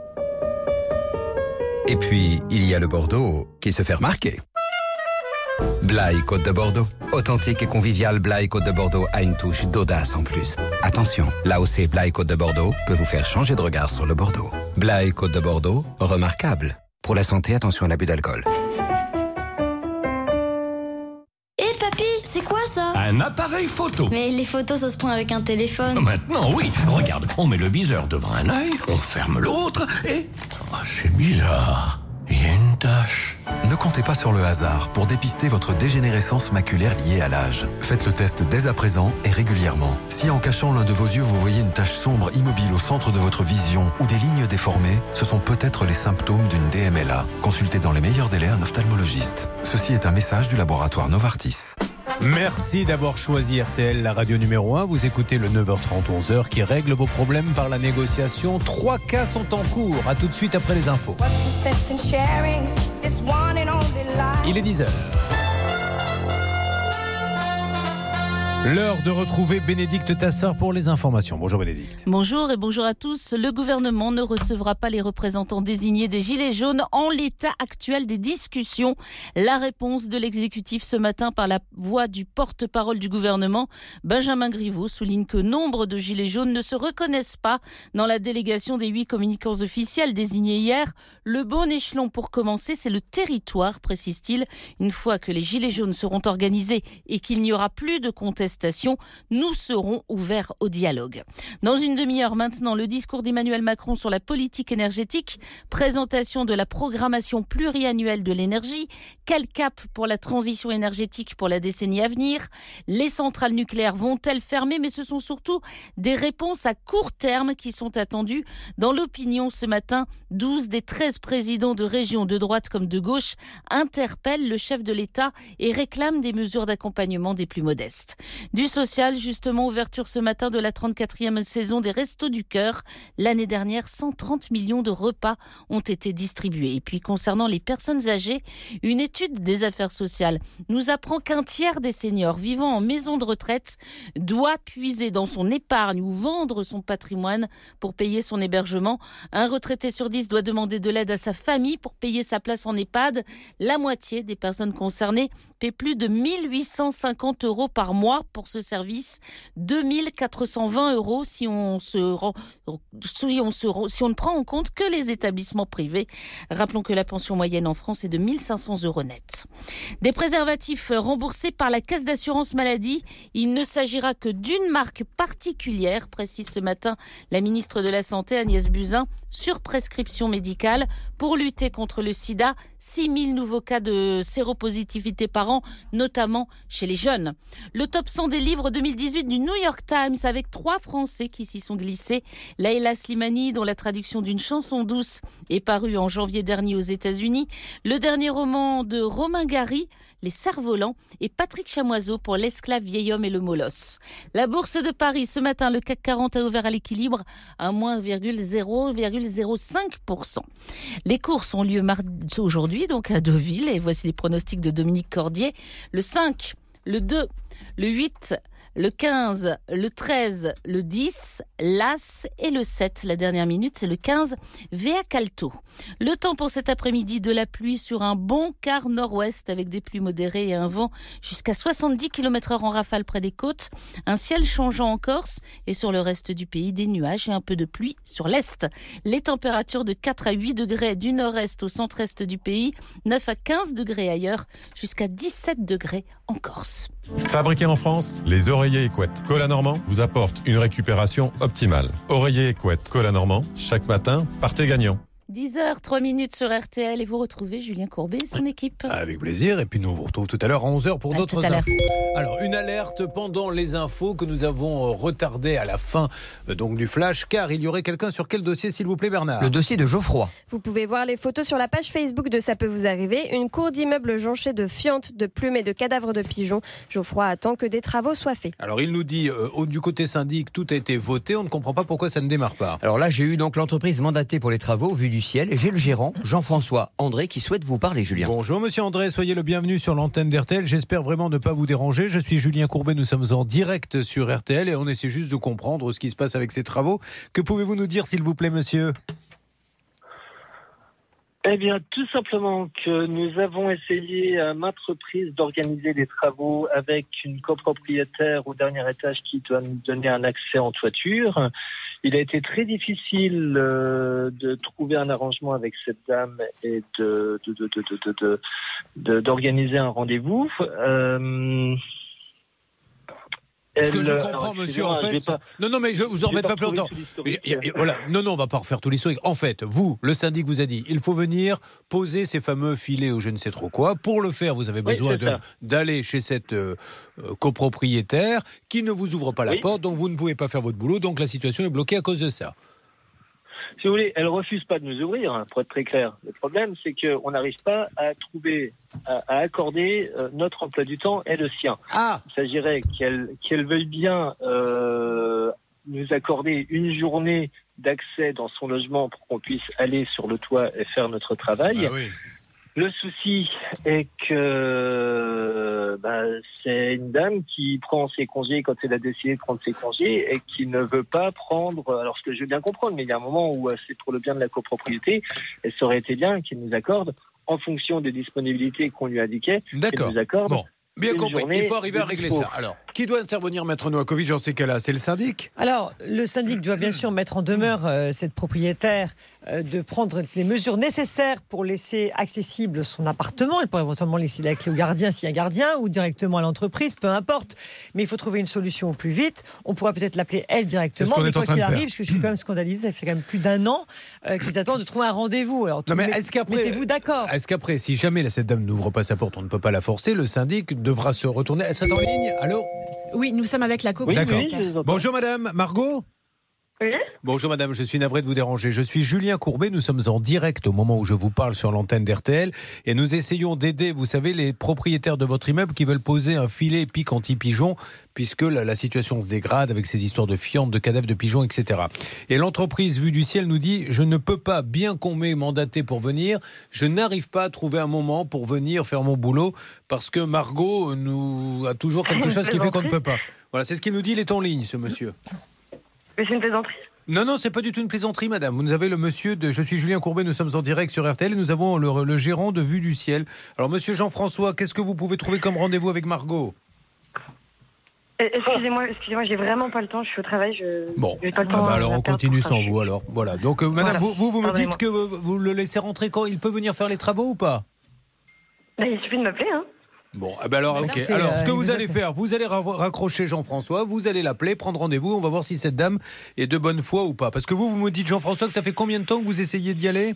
Et puis, il y a le Bordeaux qui se fait remarquer. Blaye Côte de Bordeaux. Authentique et convivial, Blaye Côte de Bordeaux a une touche d'audace en plus. Attention, l'A O C Blaye Côte de Bordeaux peut vous faire changer de regard sur le Bordeaux. Blaye Côte de Bordeaux, remarquable. Pour la santé, attention à l'abus d'alcool. Eh papy, C'est quoi ça? Un appareil photo. Mais les photos, ça se prend avec un téléphone. Maintenant, oui. Regarde, on met le viseur devant un œil, on ferme l'autre et... Oh, c'est bizarre. Il y a une tache. Ne comptez pas sur le hasard pour dépister votre dégénérescence maculaire liée à l'âge. Faites le test dès à présent et régulièrement. Si en cachant l'un de vos yeux, vous voyez une tache sombre immobile au centre de votre vision ou des lignes déformées, ce sont peut-être les symptômes d'une D M L A. Consultez dans les meilleurs délais un ophtalmologiste. Ceci est un message du laboratoire Novartis. Merci d'avoir choisi R T L, la radio numéro un. Vous écoutez le neuf heures trente, onze heures qui règle vos problèmes par la négociation. Trois cas sont en cours. À tout de suite après les infos. Il est dix heures. L'heure de retrouver Bénédicte Tassard pour les informations. Bonjour Bénédicte. Bonjour et bonjour à tous. Le gouvernement ne recevra pas les représentants désignés des Gilets jaunes en l'état actuel des discussions. La réponse de l'exécutif ce matin par la voix du porte-parole du gouvernement, Benjamin Griveaux, souligne que nombre de Gilets jaunes ne se reconnaissent pas dans la délégation des huit communicants officiels désignés hier. Le bon échelon pour commencer, c'est le territoire, précise-t-il. Une fois que les Gilets jaunes seront organisés et qu'il n'y aura plus de contestation, nous serons ouverts au dialogue. Dans une demi-heure maintenant, le discours d'Emmanuel Macron sur la politique énergétique, présentation de la programmation pluriannuelle de l'énergie, quel cap pour la transition énergétique pour la décennie à venir, les centrales nucléaires vont-elles fermer, mais ce sont surtout des réponses à court terme qui sont attendues. Dans l'opinion ce matin, douze des treize présidents de régions de droite comme de gauche interpellent le chef de l'État et réclament des mesures d'accompagnement des plus modestes. Du social, justement, ouverture ce matin de la trente-quatrième saison des Restos du Cœur. L'année dernière, cent trente millions de repas ont été distribués. Et puis, concernant les personnes âgées, une étude des affaires sociales nous apprend qu'un tiers des seniors vivant en maison de retraite doit puiser dans son épargne ou vendre son patrimoine pour payer son hébergement. Un retraité sur dix doit demander de l'aide à sa famille pour payer sa place en EHPAD. La moitié des personnes concernées paient plus de mille huit cent cinquante euros par mois pour ce service, deux mille quatre cent vingt euros si on, se rend, si, on se, si on ne prend en compte que les établissements privés. Rappelons que la pension moyenne en France est de mille cinq cents euros net. Des préservatifs remboursés par la Caisse d'assurance maladie. Il ne s'agira que d'une marque particulière, précise ce matin la ministre de la Santé Agnès Buzyn, sur prescription médicale. Pour lutter contre le sida, six mille nouveaux cas de séropositivité par an, notamment chez les jeunes. Le top cent des livres deux mille dix-huit du New York Times avec trois Français qui s'y sont glissés. Laïla Slimani, dont la traduction d'une chanson douce est parue en janvier dernier aux États-Unis. Le dernier roman de Romain Gary, Les Cerfs-Volants, et Patrick Chamoiseau pour L'esclave vieil homme et le molosse. La bourse de Paris, ce matin, le C A C quarante a ouvert à l'équilibre à moins zéro virgule zéro cinq pour cent. Les courses ont lieu mardi aujourd'hui, donc à Deauville, et voici les pronostics de Dominique Cordier. Le cinq, le deux, le huit, le quinze, le treize, le dix, l'As et le sept. La dernière minute, c'est le quinze, Vea Calto. Le temps pour cet après-midi, de la pluie sur un bon quart nord-ouest avec des pluies modérées et un vent jusqu'à soixante-dix kilomètres heure en rafale près des côtes. Un ciel changeant en Corse et sur le reste du pays, des nuages et un peu de pluie sur l'est. Les températures de quatre à huit degrés du nord-est au centre-est du pays, neuf à quinze degrés ailleurs, jusqu'à dix-sept degrés en Corse. Fabriqué en France, les oreillers Equette Cola Normand vous apportent une récupération optimale. Oreillers Equette Cola Normand, chaque matin, partez gagnant. dix heures trois minutes sur R T L et vous retrouvez Julien Courbet et son équipe. Avec plaisir. Et puis nous on vous retrouve tout à l'heure à onze heures pour à d'autres infos. Alors, une alerte pendant les infos que nous avons retardées à la fin euh, donc du flash, car il y aurait quelqu'un sur quel dossier, s'il vous plaît, Bernard ? Le dossier de Geoffroy. Vous pouvez voir les photos sur la page Facebook de Ça peut vous arriver. Une cour d'immeuble jonchée de fientes, de plumes et de cadavres de pigeons. Geoffroy attend que des travaux soient faits. Alors, il nous dit, euh, au, du côté syndic, tout a été voté. On ne comprend pas pourquoi ça ne démarre pas. Alors là, j'ai eu donc l'entreprise mandatée pour les travaux, vue du ciel, et j'ai le gérant, Jean-François André, qui souhaite vous parler, Julien. Bonjour, monsieur André, soyez le bienvenu sur l'antenne d'R T L. J'espère vraiment ne pas vous déranger. Je suis Julien Courbet, nous sommes en direct sur R T L et on essaie juste de comprendre ce qui se passe avec ces travaux. Que pouvez-vous nous dire, s'il vous plaît, monsieur ? Eh bien, tout simplement que nous avons essayé à maintes reprises d'organiser des travaux avec une copropriétaire au dernier étage qui doit nous donner un accès en toiture. Il a été très difficile euh, de trouver un arrangement avec cette dame et de, de, de, de, de, de, de, d'organiser un rendez-vous. Euh, Ce que Elle, je euh, comprends, alors, monsieur, en excusez-moi, je fait. vais pas- Non, non, mais je vous en je vais remets pas plus retrouver longtemps. tout l'historique. Et- et- et voilà. Non, non, on va pas refaire tout l'historique. En fait, vous, le syndic vous a dit, il faut venir poser ces fameux filets ou je ne sais trop quoi. Pour le faire, vous avez Oui, besoin c'est de- ça. d'aller chez cette euh, euh, copropriétaire qui ne vous ouvre pas la Oui. porte, donc vous ne pouvez pas faire votre boulot. Donc la situation est bloquée à cause de ça. Si vous voulez, elle refuse pas de nous ouvrir, hein, pour être très clair. Le problème, c'est qu'on n'arrive pas à trouver, à, à accorder euh, notre emploi du temps et le sien. Ah. Il s'agirait qu'elle qu'elle veuille bien euh, nous accorder une journée d'accès dans son logement pour qu'on puisse aller sur le toit et faire notre travail. Ah oui. Le souci est que bah, c'est une dame qui prend ses congés quand elle a décidé de prendre ses congés et qui ne veut pas prendre. Alors, ce que je veux bien comprendre, mais il y a un moment où euh, c'est pour le bien de la copropriété, et ça aurait été bien qu'il nous accorde, en fonction des disponibilités qu'on lui indiquait, qu'il D'accord. nous accorde. Bon. Bien une compris. journée Il faut arriver à de régler dispo. ça. Alors, qui doit intervenir, Maître Novakovic, dans ces cas-là? C'est le syndic? Alors, le syndic doit bien sûr mettre en demeure euh, cette propriétaire euh, de prendre les mesures nécessaires pour laisser accessible son appartement. Elle pourrait éventuellement laisser la clé au gardien s'il y a un gardien ou directement à l'entreprise, peu importe. Mais il faut trouver une solution au plus vite. On pourra peut-être l'appeler elle directement. qu'on Mais est en quoi train qu'il de faire. arrive, parce que je suis quand même scandalisée, ça fait quand même plus d'un an euh, qu'ils attendent de trouver un rendez-vous. Alors, Non, mais tout- est-ce qu'après, mettez-vous d'accord. Est-ce qu'après, si jamais là, cette dame n'ouvre pas sa porte, on ne peut pas la forcer, le syndic devra se retourner. Elle est en ligne? Allô? Oui, nous sommes avec la copropriétaire. Bonjour madame, Margot? Oui. Bonjour madame, je suis navré de vous déranger. Je suis Julien Courbet, nous sommes en direct au moment où je vous parle sur l'antenne d'R T L et nous essayons d'aider, vous savez, les propriétaires de votre immeuble qui veulent poser un filet pic anti-pigeon puisque la, la situation se dégrade avec ces histoires de fientes, de cadavres de pigeons, et cetera. Et l'entreprise Vue du Ciel nous dit, je ne peux pas, bien qu'on m'ait mandaté pour venir, je n'arrive pas à trouver un moment pour venir faire mon boulot parce que Margot nous a toujours quelque chose qui fait qu'on ne peut pas. Voilà, c'est ce qu'il nous dit, il est en ligne ce monsieur. Mais c'est une plaisanterie. Non, non, c'est pas du tout une plaisanterie, madame. Vous avez le monsieur de... Je suis Julien Courbet, nous sommes en direct sur R T L et nous avons le, le gérant de Vue du Ciel. Alors, monsieur Jean-François, qu'est-ce que vous pouvez trouver comme rendez-vous avec Margot? Eh, Excusez-moi, excusez-moi, j'ai vraiment pas le temps, je suis au travail, je Bon, j'ai pas le ah temps. bah à- alors à on perdre continue pour ça, sans je suis- vous alors. Voilà. Donc, euh, madame, Voilà. vous, vous, vous me dites Pardonnez-moi. que vous, vous le laissez rentrer quand il peut venir faire les travaux ou pas? Bah, il suffit de m'appeler, hein. Bon, eh ben alors, Madame, ok. c'est, Alors, euh, ce que il vous nous allez appelle. faire, vous allez ra- raccrocher Jean-François, vous allez l'appeler, prendre rendez-vous, on va voir si cette dame est de bonne foi ou pas. Parce que vous, vous me dites, Jean-François, que ça fait combien de temps que vous essayez d'y aller?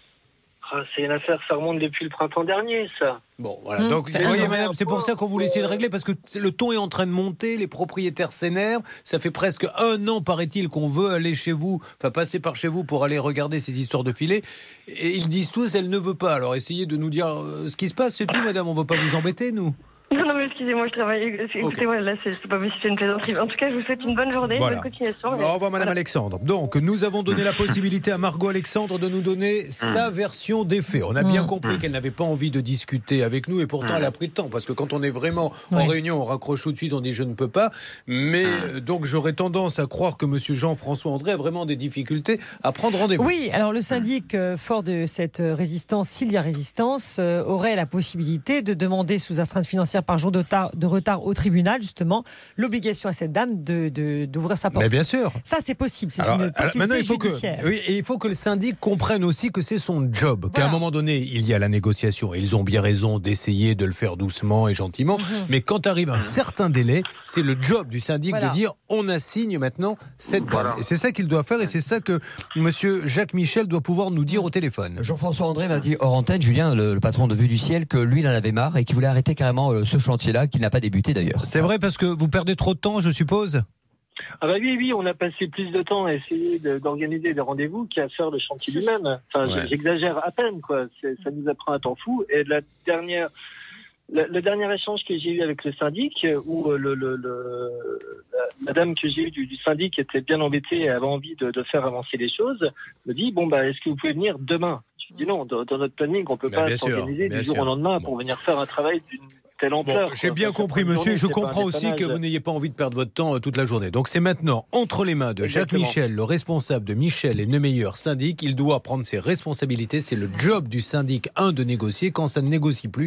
Ah, c'est une affaire, ça remonte depuis le printemps dernier, ça. Bon, voilà. Donc, vous voyez, madame, c'est pour ça qu'on voulait essayer de régler, parce que c'est- le ton est en train de monter, les propriétaires s'énervent. Ça fait presque un an, paraît-il, qu'on veut aller chez vous, enfin passer par chez vous pour aller regarder ces histoires de filets. Et ils disent tous, elle ne veut pas. Alors, essayez de nous dire euh, ce qui se passe, c'est tout, madame. On ne va pas vous embêter, nous. Non, non, mais excusez-moi, je travaille. Écoutez-moi, là, c'est c'est pas possible, c'est une plaisanterie. En tout cas, je vous souhaite une bonne journée, Voilà. bonne continuation. Au revoir, madame Voilà. Alexandre. Donc, nous avons donné la possibilité à Margot Alexandre de nous donner sa version des faits. On a bien compris qu'elle n'avait pas envie de discuter avec nous et pourtant elle a pris le temps. Parce que quand on est vraiment en réunion, on raccroche tout de suite, on dit je ne peux pas. Mais euh, donc, j'aurais tendance à croire que monsieur Jean-François André a vraiment des difficultés à prendre rendez-vous. Oui, alors le syndic, euh, fort de cette euh, résistance, s'il y a résistance, euh, aurait la possibilité de demander sous astreinte financière par jour de, tar- de retard au tribunal, justement, l'obligation à cette dame de, de- d'ouvrir sa porte. Mais bien sûr. Ça, c'est possible, c'est Alors, une alors, possibilité maintenant, il faut que, judiciaire. oui, et il faut que le syndic comprenne aussi que c'est son job. Qu'à un moment donné, il y a la négociation. Et ils ont bien raison d'essayer de le faire doucement et gentiment. Mais quand arrive un certain délai, c'est le job du syndic Voilà. de dire on assigne maintenant cette dame. Et c'est ça qu'il doit faire et c'est ça que monsieur Jacques Michel doit pouvoir nous dire au téléphone. Jean-François André m'a dit hors antenne, Julien, le, le patron de Vue du Ciel, que lui, il en avait marre et qu'il voulait arrêter carrément euh, ce chantier-là, qu'il n'a pas débuté d'ailleurs. C'est vrai parce que vous perdez trop de temps, je suppose. Ah bah oui, oui, on a passé plus de temps à essayer de- d'organiser des rendez-vous qu'à faire le chantier lui-même. Enfin, Ouais. j'exagère à peine, quoi. C'est- Ça nous apprend un temps fou. Et la dernière, la- le dernier échange que j'ai eu avec le syndic, euh, où euh, le, le, le- la, la dame que j'ai eue du, du syndic était bien embêtée et avait envie de, de faire avancer les choses, me dit bon bah est-ce que vous pouvez venir demain? Je dis non, dans, dans notre planning, on peut Bah, pas bien sûr, s'organiser bien du jour sûr. au lendemain pour venir faire un travail d'une telle Bon, ampleur. j'ai quoi. bien Enfin, compris, une monsieur, et journée, je c'est pas un comprends aussi que dépannage. vous n'ayez pas envie de perdre votre temps euh, toute la journée. Donc c'est maintenant entre les mains de Jacques Exactement. Michel, le responsable de Michel et Neumeyer syndic. Il doit prendre ses responsabilités. C'est le job du syndic, un, de négocier. Quand ça ne négocie plus,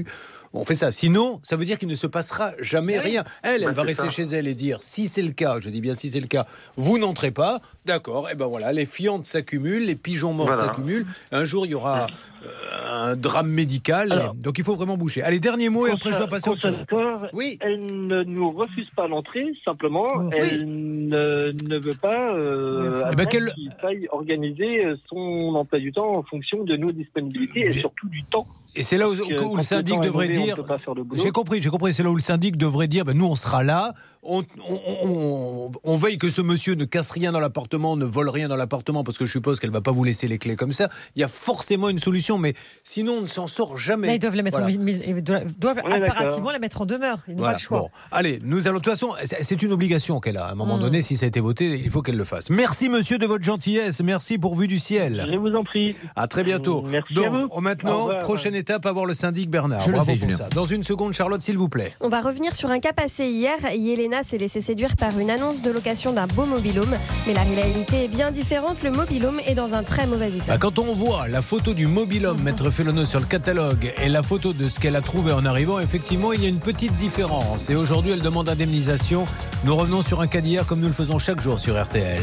on fait ça. Sinon, ça veut dire qu'il ne se passera jamais oui. rien. Elle, elle bah, va rester ça. chez elle et dire, si c'est le cas, je dis bien si c'est le cas, vous n'entrez pas, d'accord, et ben voilà, les fientes s'accumulent, les pigeons morts voilà. s'accumulent, un jour il y aura euh, un drame médical, Alors, donc il faut vraiment bouger. Allez, dernier mot et après je dois passer au chose. Oui. Elle ne nous refuse pas l'entrée, simplement, oui. elle ne, ne veut pas euh, eh ben quelle... qu'il faille organiser son emploi du temps en fonction de nos disponibilités et surtout du temps. Et c'est là où, où le syndic le devrait mauvais, dire. J'ai compris, j'ai compris. C'est là où le syndic devrait dire ben, nous, on sera là. On, on, on, on veille que ce monsieur ne casse rien dans l'appartement, ne vole rien dans l'appartement, parce que je suppose qu'elle ne va pas vous laisser les clés comme ça. Il y a forcément une solution, mais sinon, on ne s'en sort jamais. Là, ils doivent, les mettre voilà. en, ils doivent, doivent impérativement la mettre en demeure. Ils n'ont voilà. pas le choix. Bon. Allez, nous allons. De toute façon, c'est une obligation qu'elle a. À un moment mmh. donné, si ça a été voté, il faut qu'elle le fasse. Merci, monsieur, de votre gentillesse. Merci pour Vue du ciel. Je vous en prie. À très bientôt. Merci Donc, à vous. maintenant, prochaine étape, avoir le syndic Bernard. Je Bravo le fais, pour Julien. ça. Dans une seconde, Charlotte, s'il vous plaît. On va revenir sur un cas passé hier. Yelena s'est laissée séduire par une annonce de location d'un beau mobil-home. Mais la réalité est bien différente. Le mobil-home est dans un très mauvais état. Bah, quand on voit la photo du mobil-home, Maître Felonneau, sur le catalogue et la photo de ce qu'elle a trouvé en arrivant, effectivement, il y a une petite différence. Et aujourd'hui, elle demande indemnisation. Nous revenons sur un cas d'hier comme nous le faisons chaque jour sur R T L.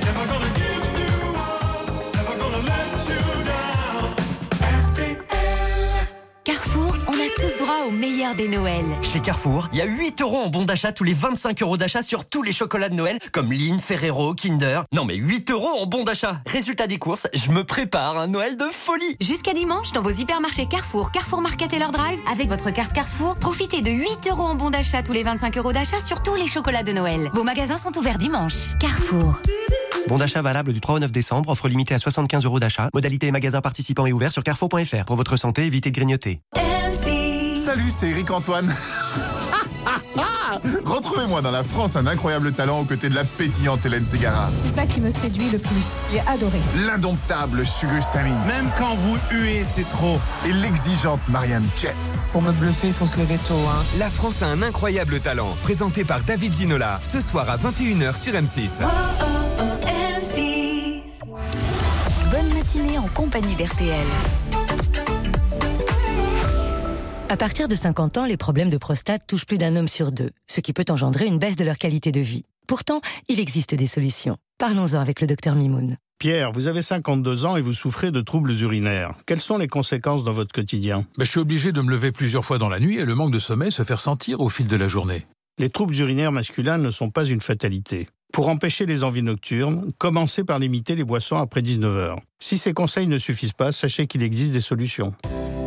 Carrefour, on a tous droit au meilleur des Noëls. Chez Carrefour, il y a huit euros en bon d'achat tous les vingt-cinq euros d'achat sur tous les chocolats de Noël, comme Lynn, Ferrero, Kinder. Non mais huit euros en bon d'achat. Résultat des courses, je me prépare un Noël de folie. Jusqu'à dimanche, dans vos hypermarchés Carrefour, Carrefour Market et leur drive, avec votre carte Carrefour, profitez de huit euros en bon d'achat tous les vingt-cinq euros d'achat sur tous les chocolats de Noël. Vos magasins sont ouverts dimanche. Carrefour. Bon d'achat valable du trois au neuf décembre, offre limitée à soixante-quinze euros d'achat. Modalité et magasins participants et ouverts sur carrefour point f r. Pour votre santé, évitez de grignoter. Salut, c'est Eric Antoine. Retrouvez-moi dans la France un incroyable talent aux côtés de la pétillante Hélène Ségara. C'est ça qui me séduit le plus. J'ai adoré. L'indomptable Sugar Sammy. Même quand vous huez, c'est trop. Et l'exigeante Marianne James. Pour me bluffer, il faut se lever tôt. Hein. La France a un incroyable talent. Présenté par David Ginola. Ce soir à vingt et une heures sur M six. Oh, oh, oh, M six. Bonne matinée en compagnie d'R T L. À partir de cinquante ans, les problèmes de prostate touchent plus d'un homme sur deux, ce qui peut engendrer une baisse de leur qualité de vie. Pourtant, il existe des solutions. Parlons-en avec le docteur Mimoun. Pierre, vous avez cinquante-deux ans et vous souffrez de troubles urinaires. Quelles sont les conséquences dans votre quotidien ? Ben, je suis obligé de me lever plusieurs fois dans la nuit et le manque de sommeil se fait ressentir au fil de la journée. Les troubles urinaires masculins ne sont pas une fatalité. Pour empêcher les envies nocturnes, commencez par limiter les boissons après dix-neuf heures. Si ces conseils ne suffisent pas, sachez qu'il existe des solutions.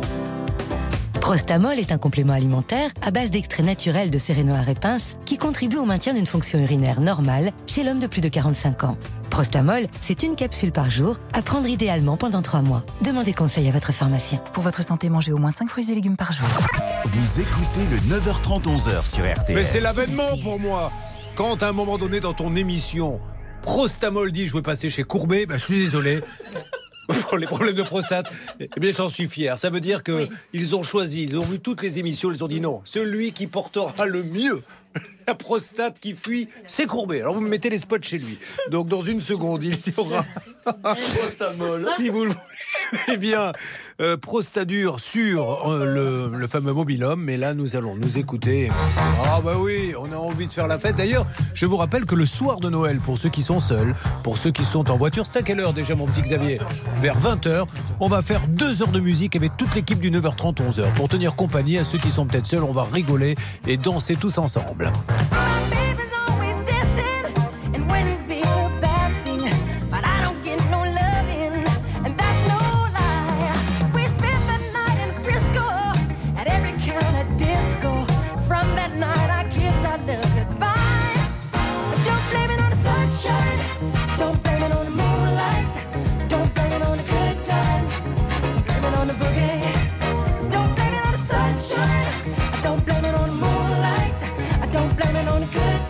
Prostamol est un complément alimentaire à base d'extraits naturels de sérénoir et pince qui contribue au maintien d'une fonction urinaire normale chez l'homme de plus de quarante-cinq ans. Prostamol, c'est une capsule par jour à prendre idéalement pendant trois mois. Demandez conseil à votre pharmacien. Pour votre santé, mangez au moins cinq fruits et légumes par jour. Vous écoutez le neuf heures trente, onze heures sur R T L. Mais c'est l'avènement pour moi. Quand à un moment donné dans ton émission, Prostamol dit je veux passer chez Courbet, ben, je suis désolé. Pour les problèmes de prostate, eh bien j'en suis fier. Ça veut dire que oui. Ils ont choisi, ils ont vu toutes les émissions, ils ont dit non, celui qui portera le mieux la prostate qui fuit, c'est Courbet. Alors vous me mettez les spots chez lui. Donc dans une seconde, il y aura Prostamol, si vous le voulez. Eh bien, euh, Prostadur sur euh, le, le fameux mobil-homme. Mais là, nous allons nous écouter. Ah bah oui, on a envie de faire la fête. D'ailleurs, je vous rappelle que le soir de Noël, pour ceux qui sont seuls, pour ceux qui sont en voiture, c'est à quelle heure déjà, mon petit Xavier ? Vers vingt heures, on va faire deux heures de musique avec toute l'équipe du neuf heures trente, onze heures. Pour tenir compagnie à ceux qui sont peut-être seuls, on va rigoler et danser tous ensemble. Don't blame it on the moonlight. I don't blame it on the good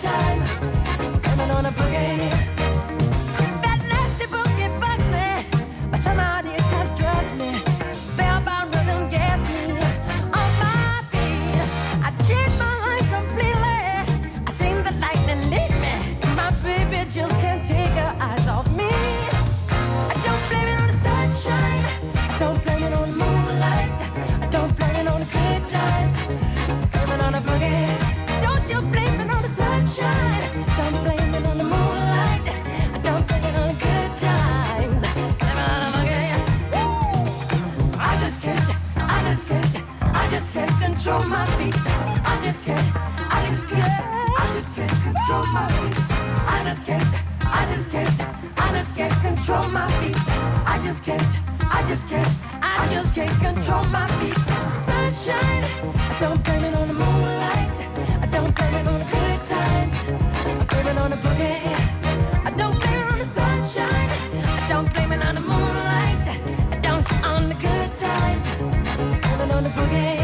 my feet. I just can't, I just can't, I just can't control my feet. I just can't, I just can't, I just can't control my feet. Sunshine, I don't blame it on the moonlight. I don't blame it on the good times. I blame it on the boogie. I don't blame it on the sunshine. I don't blame it on the moonlight. I don't on the good times. I blame it on the boogie.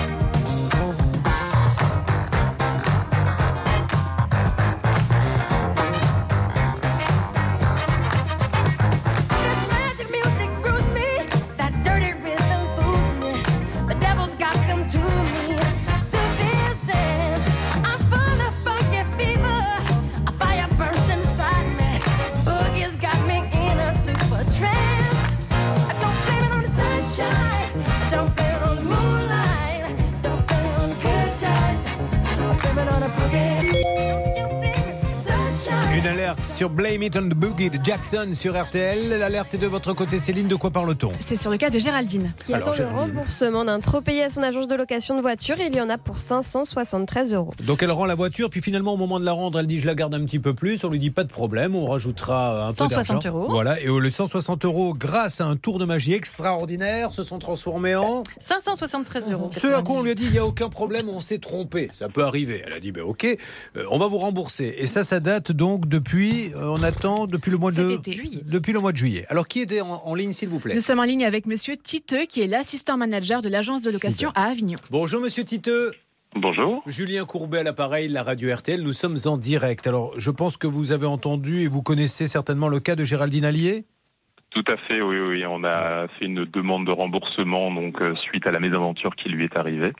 Une alerte sur Blame It on the Boogie de Jackson sur R T L. L'alerte est de votre côté, Céline. De quoi parle-t-on? C'est sur le cas de Géraldine. Qui attend le remboursement d'un trop payé à son agence de location de voiture. Il y en a pour cinq cent soixante-treize euros. Donc elle rend la voiture, puis finalement au moment de la rendre, elle dit je la garde un petit peu plus. On lui dit pas de problème, on rajoutera un peu d'argent. cent soixante euros. Voilà, et le cent soixante euros, grâce à un tour de magie extraordinaire, se sont transformés en cinq cent soixante-treize euros. Ce à quoi on lui a dit il n'y a aucun problème, on s'est trompé. Ça peut arriver. Elle a dit ben ok, euh, on va vous rembourser. Et ça, ça date donc depuis, euh, on attend depuis le mois de depuis le mois de juillet. Alors qui était en, en ligne, s'il vous plaît? Nous sommes en ligne avec Monsieur Titeux, qui est l'assistant manager de l'agence de location à Avignon. Bonjour Monsieur Titeux. Bonjour. Julien Courbet à l'appareil, la radio R T L. Nous sommes en direct. Alors je pense que vous avez entendu et vous connaissez certainement le cas de Géraldine Allier. Tout à fait, oui, oui. On a fait une demande de remboursement donc euh, suite à la mésaventure qui lui est arrivée.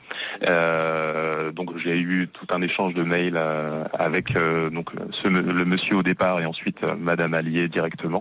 Euh, donc j'ai eu tout un échange de mails euh, avec euh, donc ce, le monsieur au départ et ensuite euh, Madame Allier directement.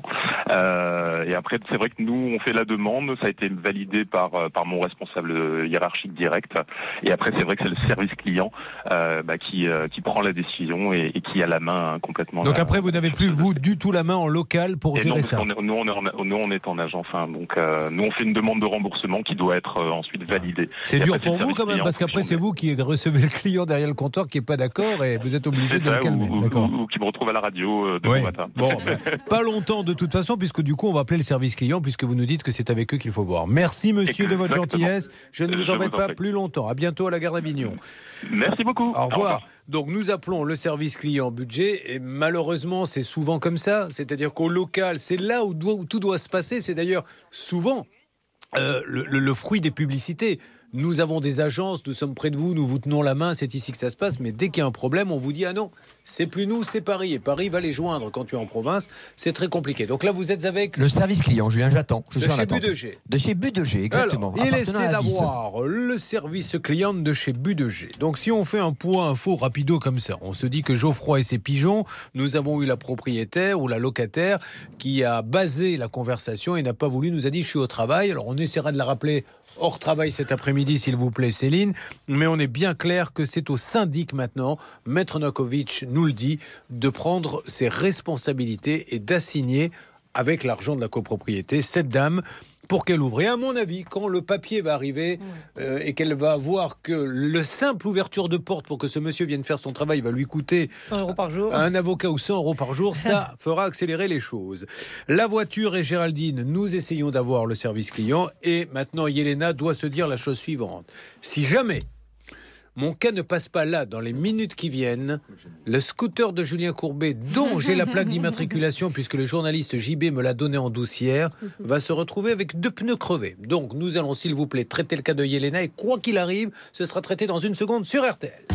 Euh, et après, c'est vrai que nous on fait la demande, ça a été validé par par mon responsable hiérarchique direct. Et après, c'est vrai que c'est le service client euh, bah, qui euh, qui prend la décision et, et qui a la main hein, complètement. Donc la, après, vous n'avez plus vous du tout la main en local pour et gérer non, ça. On est, nous on est en Nous, on est en agence, hein, donc euh, nous, on fait une demande de remboursement qui doit être euh, ensuite validée. C'est dur pour vous quand même, parce qu'après, c'est vous qui recevez le client derrière le comptoir qui n'est pas d'accord et vous êtes obligé de le calmer. Ou, ou, ou qui me retrouve à la radio euh, demain oui. matin. Bon, ben, pas longtemps de toute façon, puisque du coup, on va appeler le service client, puisque vous nous dites que c'est avec eux qu'il faut voir. Merci, monsieur, Exactement. de votre gentillesse. Je ne vous Je embête vous en pas prie. plus longtemps. À bientôt à la gare d'Avignon. Merci beaucoup. Au revoir. Au revoir. Donc nous appelons le service client budget et malheureusement c'est souvent comme ça, c'est-à-dire qu'au local c'est là où, doit, où tout doit se passer, c'est d'ailleurs souvent euh, le, le, le fruit des publicités. Nous avons des agences, nous sommes près de vous, nous vous tenons la main, c'est ici que ça se passe, mais dès qu'il y a un problème, on vous dit ah non, c'est plus nous, c'est Paris. Et Paris va les joindre quand tu es en province, c'est très compliqué. Donc là, vous êtes avec le service client, Julien, j'attends. Je de suis en chez attente. B deux G. De chez B deux G, exactement. Alors, il Appartenant essaie à Avis. d'avoir le service client de chez B deux G. Donc si on fait un point info rapido comme ça, on se dit que Geoffroy et ses pigeons, nous avons eu la propriétaire ou la locataire qui a basé la conversation et n'a pas voulu, nous a dit je suis au travail. Alors on essaiera de la rappeler hors travail cet après-midi, s'il vous plaît, Céline. Mais on est bien clair que c'est au syndic maintenant, Maître Novakovic nous le dit, de prendre ses responsabilités et d'assigner, avec l'argent de la copropriété, cette dame pour qu'elle ouvre. Et à mon avis, quand le papier va arriver euh, et qu'elle va voir que le simple ouverture de porte pour que ce monsieur vienne faire son travail va lui coûter cent euros par jour, un avocat ou cent euros par jour, ça fera accélérer les choses. La voiture et Géraldine, nous essayons d'avoir le service client et maintenant Yelena doit se dire la chose suivante. Si jamais mon cas ne passe pas là dans les minutes qui viennent, le scooter de Julien Courbet, dont j'ai la plaque d'immatriculation puisque le journaliste J B me l'a donné en doucière, va se retrouver avec deux pneus crevés. Donc nous allons s'il vous plaît traiter le cas de Yelena et quoi qu'il arrive, ce sera traité dans une seconde sur R T L.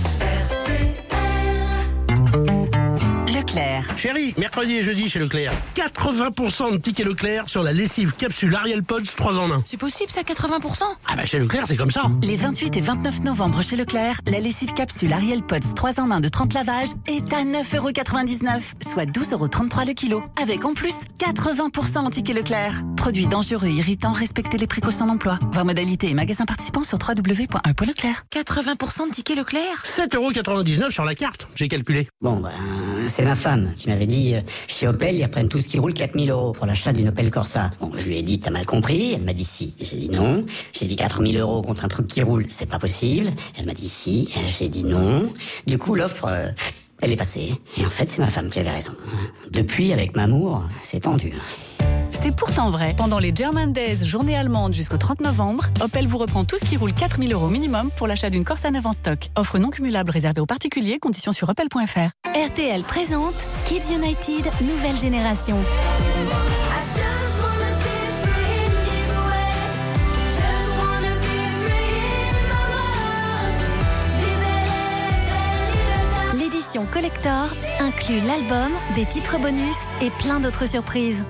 Leclerc. Chérie, mercredi et jeudi chez Leclerc, quatre-vingts pour cent de tickets Leclerc sur la lessive capsule Ariel Pods trois en un. C'est possible ça, quatre-vingts pour cent? Ah bah chez Leclerc c'est comme ça. Les vingt-huit et vingt-neuf novembre chez Leclerc, la lessive capsule Ariel Pods trois en un de trente lavages est à neuf euros quatre-vingt-dix-neuf, soit douze euros trente-trois le kilo. Avec en plus quatre-vingts pour cent en tickets Leclerc. Produit dangereux et irritant, respectez les précautions d'emploi. Voir modalités et magasins participants sur w w w point un point leclerc. quatre-vingts pour cent de tickets Leclerc? sept euros quatre-vingt-dix-neuf sur la carte, j'ai calculé. Bon ben, c'est ma femme qui m'avait dit, euh, chez Opel, ils reprennent tout ce qui roule quatre mille euros pour l'achat d'une Opel Corsa. Bon, je lui ai dit, t'as mal compris. Elle m'a dit si. J'ai dit non. J'ai dit quatre mille euros contre un truc qui roule, c'est pas possible. Elle m'a dit si. J'ai dit non. Du coup, l'offre, euh, Elle est passée, et en fait, c'est ma femme qui avait raison. Depuis, avec Mamour, c'est tendu. C'est pourtant vrai. Pendant les German Days, journée allemande jusqu'au trente novembre, Opel vous reprend tout ce qui roule quatre mille euros minimum pour l'achat d'une Corsa neuve en stock. Offre non cumulable réservée aux particuliers, conditions sur opel point f r. R T L présente Kids United, nouvelle génération. L'édition collector inclut l'album, des titres bonus et plein d'autres surprises.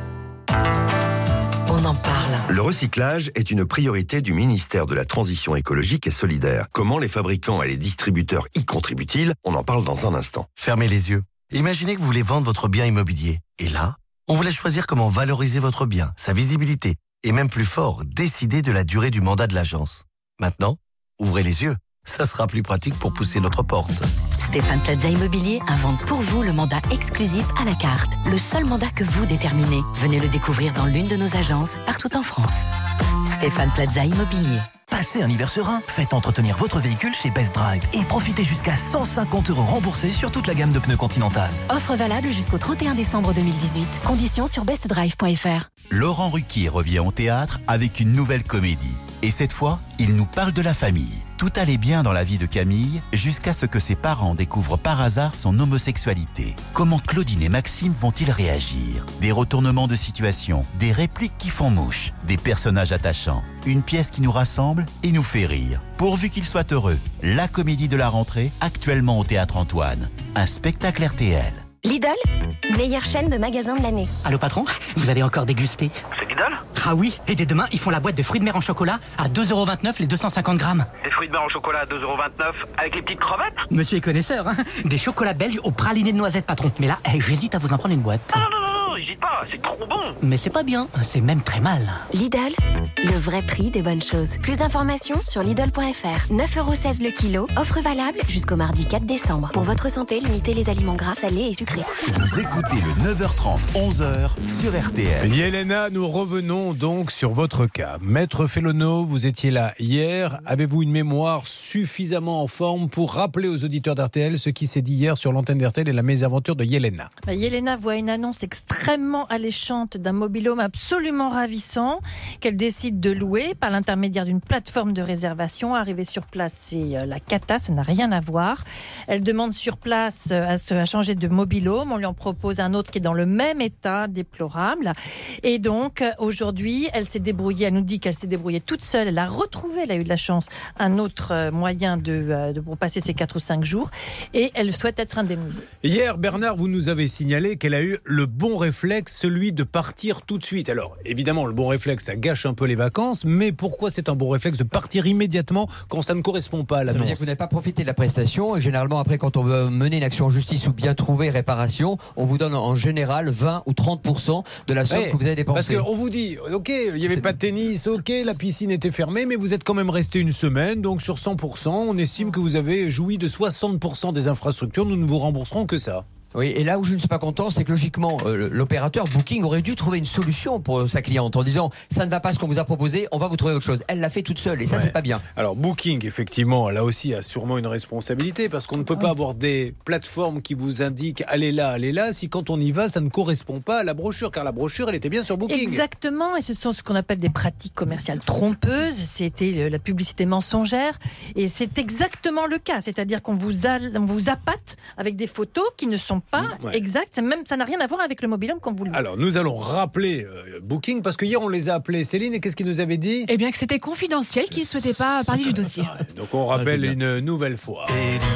On en parle. Le recyclage est une priorité du ministère de la Transition écologique et solidaire. Comment les fabricants et les distributeurs y contribuent-ils? On en parle dans un instant. Fermez les yeux. Imaginez que vous voulez vendre votre bien immobilier. Et là, on vous laisse choisir comment valoriser votre bien, sa visibilité. Et même plus fort, décider de la durée du mandat de l'agence. Maintenant, ouvrez les yeux. Ça sera plus pratique pour pousser notre porte. Stéphane Plaza Immobilier invente pour vous le mandat exclusif à la carte. Le seul mandat que vous déterminez. Venez le découvrir dans l'une de nos agences partout en France. Stéphane Plaza Immobilier. Passez un hiver serein, faites entretenir votre véhicule chez Best Drive et profitez jusqu'à cent cinquante euros remboursés sur toute la gamme de pneus Continental. Offre valable jusqu'au trente et un décembre deux mille dix-huit. Conditions sur best drive point f r. Laurent Ruquier revient au théâtre avec une nouvelle comédie. Et cette fois, il nous parle de la famille. Tout allait bien dans la vie de Camille, jusqu'à ce que ses parents découvrent par hasard son homosexualité. Comment Claudine et Maxime vont-ils réagir? Des retournements de situation, des répliques qui font mouche, des personnages attachants. Une pièce qui nous rassemble et nous fait rire. Pourvu qu'ils soient heureux. La comédie de la rentrée, actuellement au Théâtre Antoine. Un spectacle R T L. Lidl, meilleure chaîne de magasins de l'année. Allô patron, vous avez encore dégusté? C'est Lidl? Ah oui, et dès demain, ils font la boîte de fruits de mer en chocolat à deux euros vingt-neuf les deux cent cinquante grammes. Des fruits de mer en chocolat à deux euros vingt-neuf avec les petites crevettes? Monsieur est connaisseur, hein. Des chocolats belges au praliné de noisettes, patron. Mais là, hey, j'hésite à vous en prendre une boîte. Non, non, non, non, non, n'hésite pas, c'est trop bon. Mais c'est pas bien, c'est même très mal. Lidl, le vrai prix des bonnes choses. Plus d'informations sur Lidl point f r. neuf euros seize le kilo, offre valable jusqu'au mardi quatre décembre. Pour votre santé, limitez les aliments gras, salés et sucrés. Vous écoutez le neuf heures trente, onze heures sur R T L. Yelena, nous revenons donc sur votre cas. Maître Fellono, vous étiez là hier. Avez-vous une mémoire suffisamment en forme pour rappeler aux auditeurs d'R T L ce qui s'est dit hier sur l'antenne d'R T L et la mésaventure de Yelena? Bah, Yelena voit une annonce extrêmement alléchante d'un mobil-home absolument ravissant qu'elle décide de louer par l'intermédiaire d'une plateforme de réservation. Arrivée sur place, c'est euh, la cata, ça n'a rien à voir. Elle demande sur place euh, à, se, à changer de mobil-home. On lui en propose un autre qui est dans le même état, déplorable. Et donc, euh, aujourd'hui, elle s'est débrouillée, elle nous dit qu'elle s'est débrouillée toute seule. Elle a retrouvé, elle a eu de la chance, un autre euh, moyen de, euh, de, pour passer ses quatre ou cinq jours. Et elle souhaite être indemnisée. Hier, Bernard, vous nous avez signalé qu'elle a eu le bon réflexe, celui de partir tout de suite. Alors, évidemment, le bon réflexe, ça gâche un peu les vacances, mais pourquoi c'est un bon réflexe de partir immédiatement quand ça ne correspond pas à l'annonce? Ça veut dire que vous n'avez pas profité de la prestation. Et généralement, après, quand on veut mener une action en justice ou bien trouver réparation, on vous donne en général vingt ou trente pour cent de la somme ouais, que vous avez dépensée. Parce qu'on vous dit, ok, il n'y avait pas de tennis, ok, la piscine était fermée, mais vous êtes quand même resté une semaine, donc sur cent pour cent, on estime que vous avez joui de soixante pour cent des infrastructures, nous ne vous rembourserons que ça. Oui, et là où je ne suis pas content, c'est que logiquement, euh, l'opérateur Booking aurait dû trouver une solution pour sa cliente en disant ça ne va pas ce qu'on vous a proposé, on va vous trouver autre chose. Elle l'a fait toute seule et ça, ouais. C'est pas bien. Alors Booking, effectivement, là aussi a sûrement une responsabilité parce qu'on ne peut pas avoir des plateformes qui vous indiquent allez là, allez là, si quand on y va, ça ne correspond pas à la brochure, car la brochure, elle était bien sur Booking. Exactement, et ce sont ce qu'on appelle des pratiques commerciales trompeuses. C'était la publicité mensongère, et c'est exactement le cas. C'est-à-dire qu'on vous, a, on vous appâte avec des photos qui ne sont pas ouais. exact, même ça n'a rien à voir avec le mobil-home comme vous le dites. Alors nous allons rappeler euh, Booking parce que hier on les a appelés, Céline, et qu'est-ce qu'ils nous avaient dit? Eh bien que c'était confidentiel, qu'ils ne souhaitaient pas parler du dossier. Donc on rappelle ah, une nouvelle fois.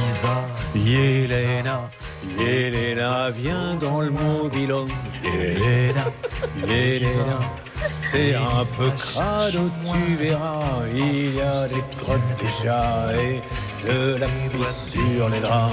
Elisa, Yelena, Yelena vient dans le mobil-home. Yelena, Yelena. C'est un peu crado, tu verras, il y a des crottes de chat et de la pisse sur les draps.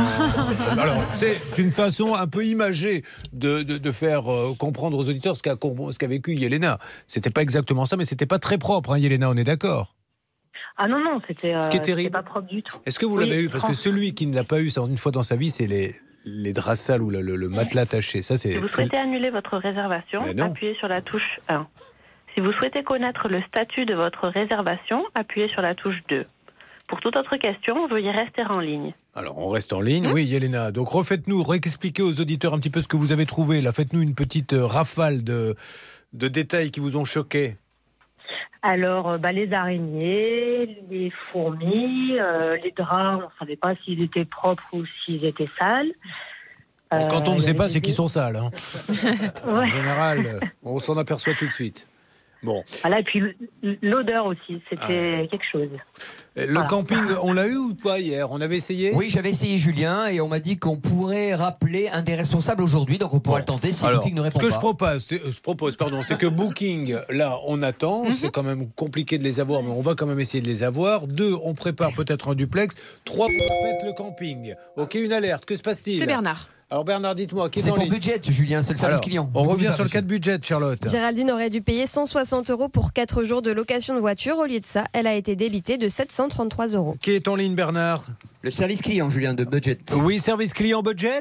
Alors, c'est une façon un peu imagée de, de, de faire euh, comprendre aux auditeurs ce qu'a, ce qu'a vécu Yelena. C'était pas exactement ça, mais c'était pas très propre, hein, Yelena, on est d'accord? Ah non, non, c'était, euh, ce qui est terrible, c'était pas propre du tout. Est-ce que vous oui, l'avez eu? Parce que celui qui ne l'a pas eu, ça, une fois dans sa vie, c'est les... les draps sales ou le, le, le matelas taché. Ça, c'est... Si vous souhaitez annuler votre réservation, appuyez sur la touche un. Si vous souhaitez connaître le statut de votre réservation, appuyez sur la touche deux. pour toute autre question, veuillez rester en ligne. Alors, on reste en ligne. Oui, Yelena. Donc, refaites-nous, réexpliquez aux auditeurs un petit peu ce que vous avez trouvé. Là, faites-nous une petite rafale de, de détails qui vous ont choqué. Alors, bah, les araignées, les fourmis, euh, les draps, on ne savait pas s'ils étaient propres ou s'ils étaient sales. Bon, quand on Euh, ne sait il y pas, avait c'est des- qu'ils sont sales. Hein. En Ouais. général, on s'en aperçoit tout de suite. Bon. Voilà, et puis l- l'odeur aussi, c'était Ah. quelque chose. Le Voilà. camping, on l'a eu ou pas hier? On avait essayé? Oui, j'avais essayé Julien et on m'a dit qu'on pourrait rappeler un des responsables aujourd'hui, donc on pourra le tenter si Alors, Booking ne répond ce que pas. je propose, c'est, je propose, pardon, c'est que Booking, là, on attend. C'est quand même compliqué de les avoir, mais on va quand même essayer de les avoir. Deux, on prépare peut-être un duplex. Trois, vous faites le camping. Ok, une alerte. Que se passe-t-il? C'est Bernard. Alors Bernard, dites-moi, qui est C'est en pour ligne? budget, Julien, c'est le service Alors, client. On Vous revient pouvez sur le pas, cas de budget, Charlotte. Géraldine aurait dû payer cent soixante euros pour quatre jours de location de voiture. Au lieu de ça, elle a été débitée de sept cent trente-trois euros. Qui est en ligne, Bernard? Le service client, Julien, de budget. Oui, service client budget.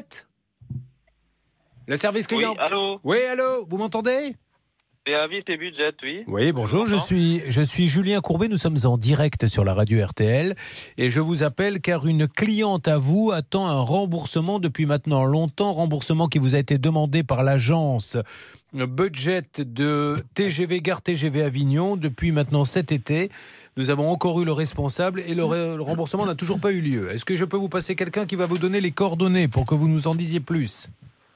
Le service client. Oui, allô. Oui, allô, vous m'entendez? C'est avis, c'est budget, oui. Oui, bonjour, je suis, je suis Julien Courbet, nous sommes en direct sur la radio R T L et je vous appelle car une cliente à vous attend un remboursement depuis maintenant longtemps, remboursement qui vous a été demandé par l'agence budget de T G V Gare T G V Avignon depuis maintenant cet été. Nous avons encore eu le responsable et le, re- le remboursement n'a toujours pas eu lieu. Est-ce que je peux vous passer quelqu'un qui va vous donner les coordonnées pour que vous nous en disiez plus?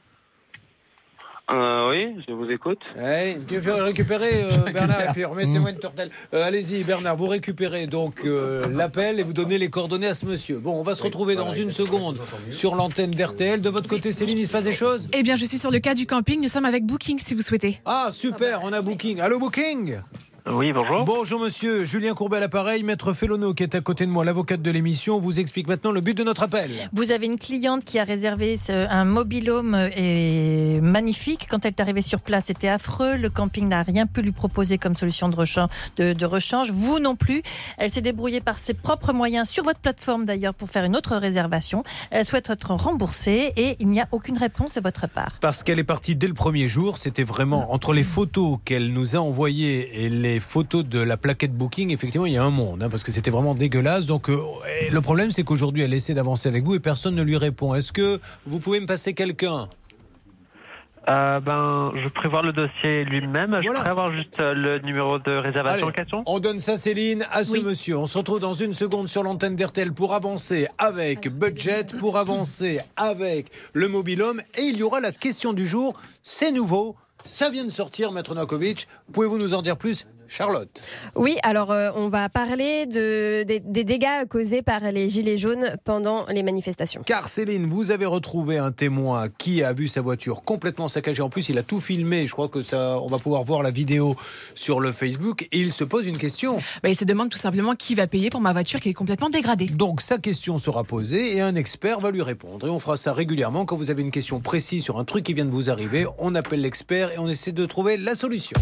Euh, oui, je vous écoute. Ouais, tu peux récupérer euh, Bernard et puis remettez-moi une tortelle. Euh, allez-y Bernard, vous récupérez donc euh, l'appel et vous donnez les coordonnées à ce monsieur. Bon, on va se retrouver dans une seconde sur l'antenne d'R T L. De votre côté, Céline, il se passe des choses? Eh bien, je suis sur le cas du camping. Nous sommes avec Booking, si vous souhaitez. Ah, super, on a Booking. Allô Booking? Oui, bonjour. Bonjour monsieur, Julien Courbet à l'appareil, maître Félono qui est à côté de moi, l'avocate de l'émission, vous explique maintenant le but de notre appel. Vous avez une cliente qui a réservé ce- un mobil-home et magnifique. Quand elle est arrivée sur place, c'était affreux. Le camping n'a rien pu lui proposer comme solution de rechange. De, de rechange. Vous non plus. Elle s'est débrouillée par ses propres moyens, sur votre plateforme d'ailleurs, pour faire une autre réservation. Elle souhaite être remboursée et il n'y a aucune réponse de votre part. Parce qu'elle est partie dès le premier jour, c'était vraiment entre les photos qu'elle nous a envoyées et les photos de la plaquette Booking, effectivement il y a un monde, hein, parce que c'était vraiment dégueulasse. Donc euh, et le problème c'est qu'aujourd'hui elle essaie d'avancer avec vous et personne ne lui répond. Est-ce que vous pouvez me passer quelqu'un? Euh, ben, je prévois le dossier lui-même. Je Voilà. pourrais avoir juste euh, le numéro de réservation en Allez, question. on donne ça Céline à ce Oui. monsieur. On se retrouve dans une seconde sur l'antenne d'R T L pour avancer avec budget, pour avancer avec le mobil-home et il y aura la question du jour. C'est nouveau, ça vient de sortir, Maître Novakovic. Pouvez-vous nous en dire plus, Charlotte? Oui, alors euh, on va parler de, des, des dégâts causés par les gilets jaunes pendant les manifestations. Car Céline, vous avez retrouvé un témoin qui a vu sa voiture complètement saccagée. En plus, il a tout filmé. Je crois que ça, on va pouvoir voir la vidéo sur le Facebook. Et il se pose une question. Bah, il se demande tout simplement qui va payer pour ma voiture qui est complètement dégradée. Donc sa question sera posée et un expert va lui répondre. Et on fera ça régulièrement. Quand vous avez une question précise sur un truc qui vient de vous arriver, on appelle l'expert et on essaie de trouver la solution.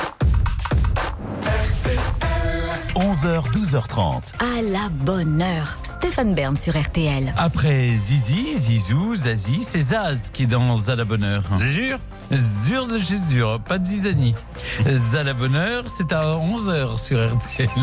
onze heures, douze heures trente. À la bonne heure. Stéphane Bern sur R T L. Après Zizi, Zizou, Zazie, c'est Zaz qui est dans Zala Bonheur. Zure Zure de chez Zure, pas de Zizani. Zala Bonheur, c'est à onze heures sur R T L.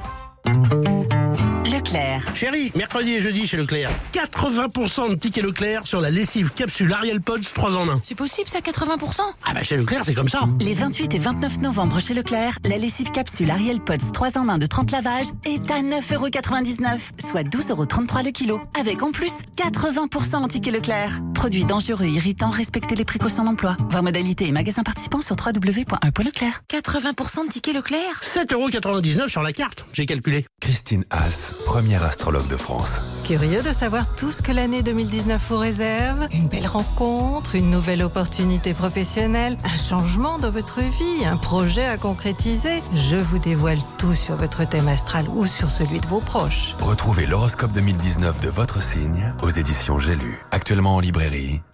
Leclerc. Chérie, mercredi et jeudi chez Leclerc, quatre-vingts pour cent de tickets Leclerc sur la lessive capsule Ariel Pods trois en un. C'est possible ça, quatre-vingts pour cent? Ah bah chez Leclerc, c'est comme ça. Les vingt-huit et vingt-neuf novembre chez Leclerc, la lessive capsule Ariel Pods trois en un de trente lavages est à neuf euros quatre-vingt-dix-neuf, soit douze euros trente-trois le kilo. Avec en plus quatre-vingts pour cent en tickets Leclerc. Produits dangereux et irritants, respectez les précautions d'emploi. Voir modalités et magasins participants sur w w w point un point leclerc. quatre-vingts pour cent de tickets Leclerc? sept euros quatre-vingt-dix-neuf sur la carte, j'ai calculé. Christine Haas, première astrologue de France. Curieux de savoir tout ce que l'année deux mille dix-neuf vous réserve? Une belle rencontre, une nouvelle opportunité professionnelle, un changement dans votre vie, un projet à concrétiser? Je vous dévoile tout sur votre thème astral ou sur celui de vos proches. Retrouvez l'horoscope deux mille dix-neuf de votre signe aux éditions J'ai lu. Actuellement en librairie,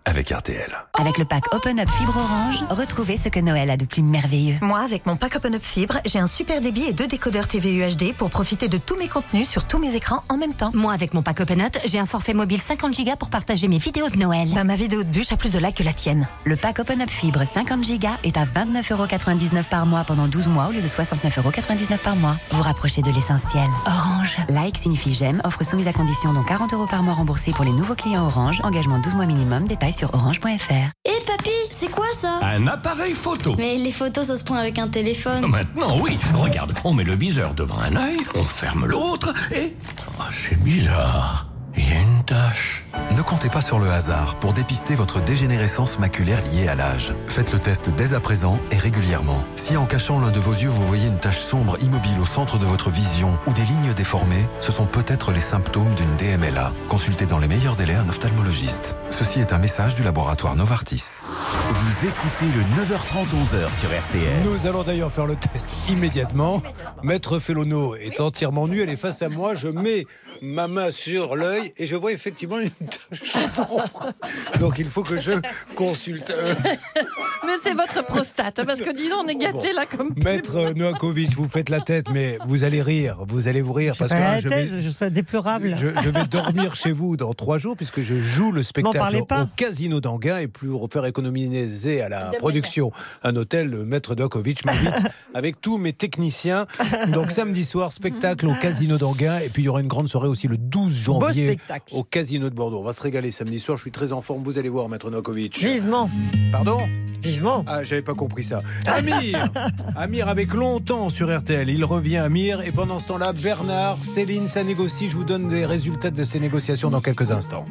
avec R T L. Avec le pack Open Up Fibre Orange, retrouvez ce que Noël a de plus merveilleux. Moi, avec mon pack Open Up Fibre, j'ai un super débit et deux décodeurs T V U H D pour profiter de tous mes contenus sur tous mes écrans en même temps. Moi, avec mon pack Open Up, j'ai un forfait mobile cinquante gigas pour partager mes vidéos de Noël. Bah, ma vidéo de bûche a plus de likes que la tienne. Le pack Open Up Fibre cinquante gigas est à vingt-neuf euros quatre-vingt-dix-neuf par mois pendant douze mois au lieu de soixante-neuf euros quatre-vingt-dix-neuf par mois. Vous rapprochez de l'essentiel. Orange. Like signifie j'aime, offre soumise à condition dont quarante euros par mois remboursés pour les nouveaux clients Orange, engagement douze mois minimum, détails sur orange point f r. Hé hey, papy, c'est quoi ça? Un appareil photo. Mais les photos, ça se prend avec un téléphone. Maintenant, oui. Regarde, on met le viseur devant un œil, on ferme l'autre et... Oh, c'est bizarre. Il y a une tache. Ne comptez pas sur le hasard pour dépister votre dégénérescence maculaire liée à l'âge. Faites le test dès à présent et régulièrement. Si en cachant l'un de vos yeux, vous voyez une tache sombre immobile au centre de votre vision ou des lignes déformées, ce sont peut-être les symptômes d'une D M L A. Consultez dans les meilleurs délais un ophtalmologiste. Ceci est un message du laboratoire Novartis. Vous écoutez le neuf heures trente, onze heures sur R T L. Nous allons d'ailleurs faire le test immédiatement. Maître Fellono est entièrement nu, elle est face à moi. Je mets ma main sur l'œil et je vois effectivement une tache sombre. Donc il faut que je consulte. Euh... Mais c'est votre prostate, parce que disons, on est gâtés bon. là comme. Maître Novakovic, vous faites la tête, mais vous allez rire, vous allez vous rire. Parce pas que la là, je tête, vais, je suis déplorable. Je, je vais dormir chez vous dans trois jours, puisque je joue le spectacle au Casino d'Anguin, et pour faire économiser à la production un hôtel, le Maître Novakovic m'invite avec tous mes techniciens. Donc samedi soir, spectacle au Casino d'Anguin, et puis il y aura une grande soirée aussi le douze janvier au Casino de Bordeaux. On va se régaler samedi soir, je suis très en forme, vous allez voir, Maître Novakovic. Vivement. Pardon ? Vivement. Ah, j'avais pas compris ça. Amir Amir avec longtemps sur R T L. Il revient, Amir. Et pendant ce temps-là, Bernard, Céline, ça négocie. Je vous donne des résultats de ces négociations dans quelques instants.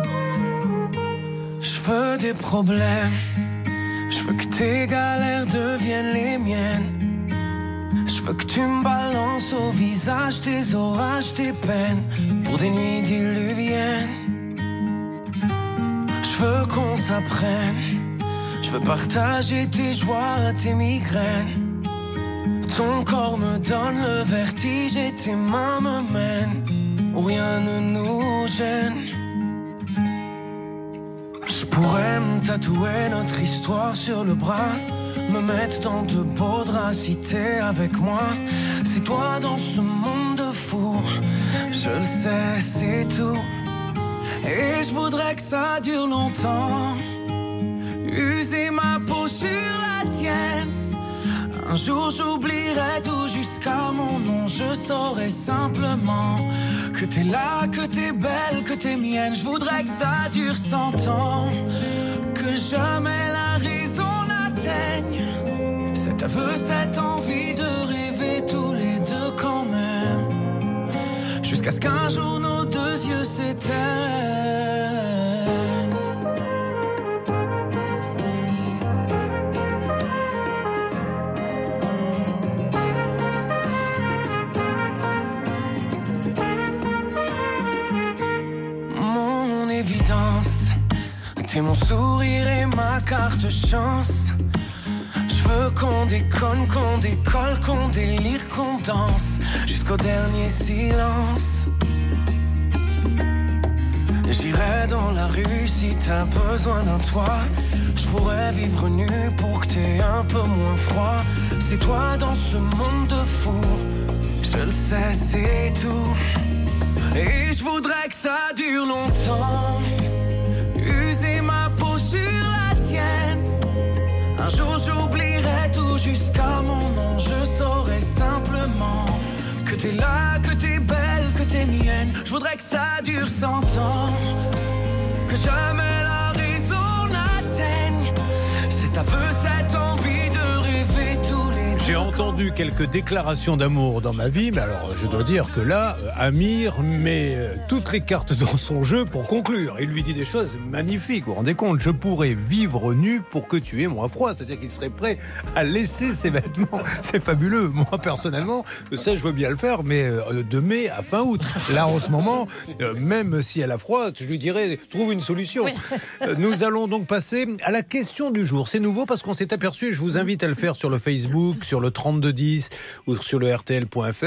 Je veux des problèmes. Je veux que tes galères deviennent les miennes. Je veux que tu me balances au visage tes orages, tes peines. Pour des nuits diluviennes. Je veux qu'on s'apprenne. Je veux partager tes joies, tes migraines. Ton corps me donne le vertige et tes mains me mènent où rien ne nous gêne. Je pourrais me tatouer notre histoire sur le bras, me mettre dans de beaux draps si t'es avec moi. C'est toi dans ce monde de fou, je le sais, c'est tout. Et je voudrais que ça dure longtemps. User ma peau sur la tienne. Un jour j'oublierai tout jusqu'à mon nom. Je saurai simplement que t'es là, que t'es belle, que t'es mienne. Je voudrais que ça dure cent ans. Que jamais la raison n'atteigne cet aveu, cette envie de rêver tous les deux quand même. Jusqu'à ce qu'un jour nos deux yeux s'éteignent. T'es mon sourire et ma carte chance. Je veux qu'on déconne, qu'on décolle, qu'on délire, qu'on danse jusqu'au dernier silence. J'irai dans la rue si t'as besoin d'un toit. Je pourrais vivre nu pour que t'aies un peu moins froid. C'est toi dans ce monde de fou, je le sais, c'est tout. Et je voudrais que ça dure longtemps. User ma peau sur la tienne. Un jour j'oublierai tout jusqu'à mon nom. Je saurai simplement que t'es là, que t'es belle, que t'es mienne. Je voudrais que ça dure cent ans. Que jamais la raison n'atteigne cet aveu, cette envie de rêver tous les deux. J'ai entendu quelques déclarations d'amour dans ma vie, mais alors je dois dire que là, Amir met toutes les cartes dans son jeu pour conclure. Il lui dit des choses magnifiques, vous vous rendez compte? Je pourrais vivre nu pour que tu aies moins froid. C'est-à-dire qu'il serait prêt à laisser ses vêtements. C'est fabuleux. Moi, personnellement, ça, je veux bien le faire, mais de mai à fin août. Là, en ce moment, même si elle a froid, je lui dirais, trouve une solution. Oui. Nous allons donc passer à la question du jour. C'est nouveau parce qu'on s'est aperçu, et je vous invite à le faire sur le Facebook, sur le trente-deux dix ou sur le R T L point F R.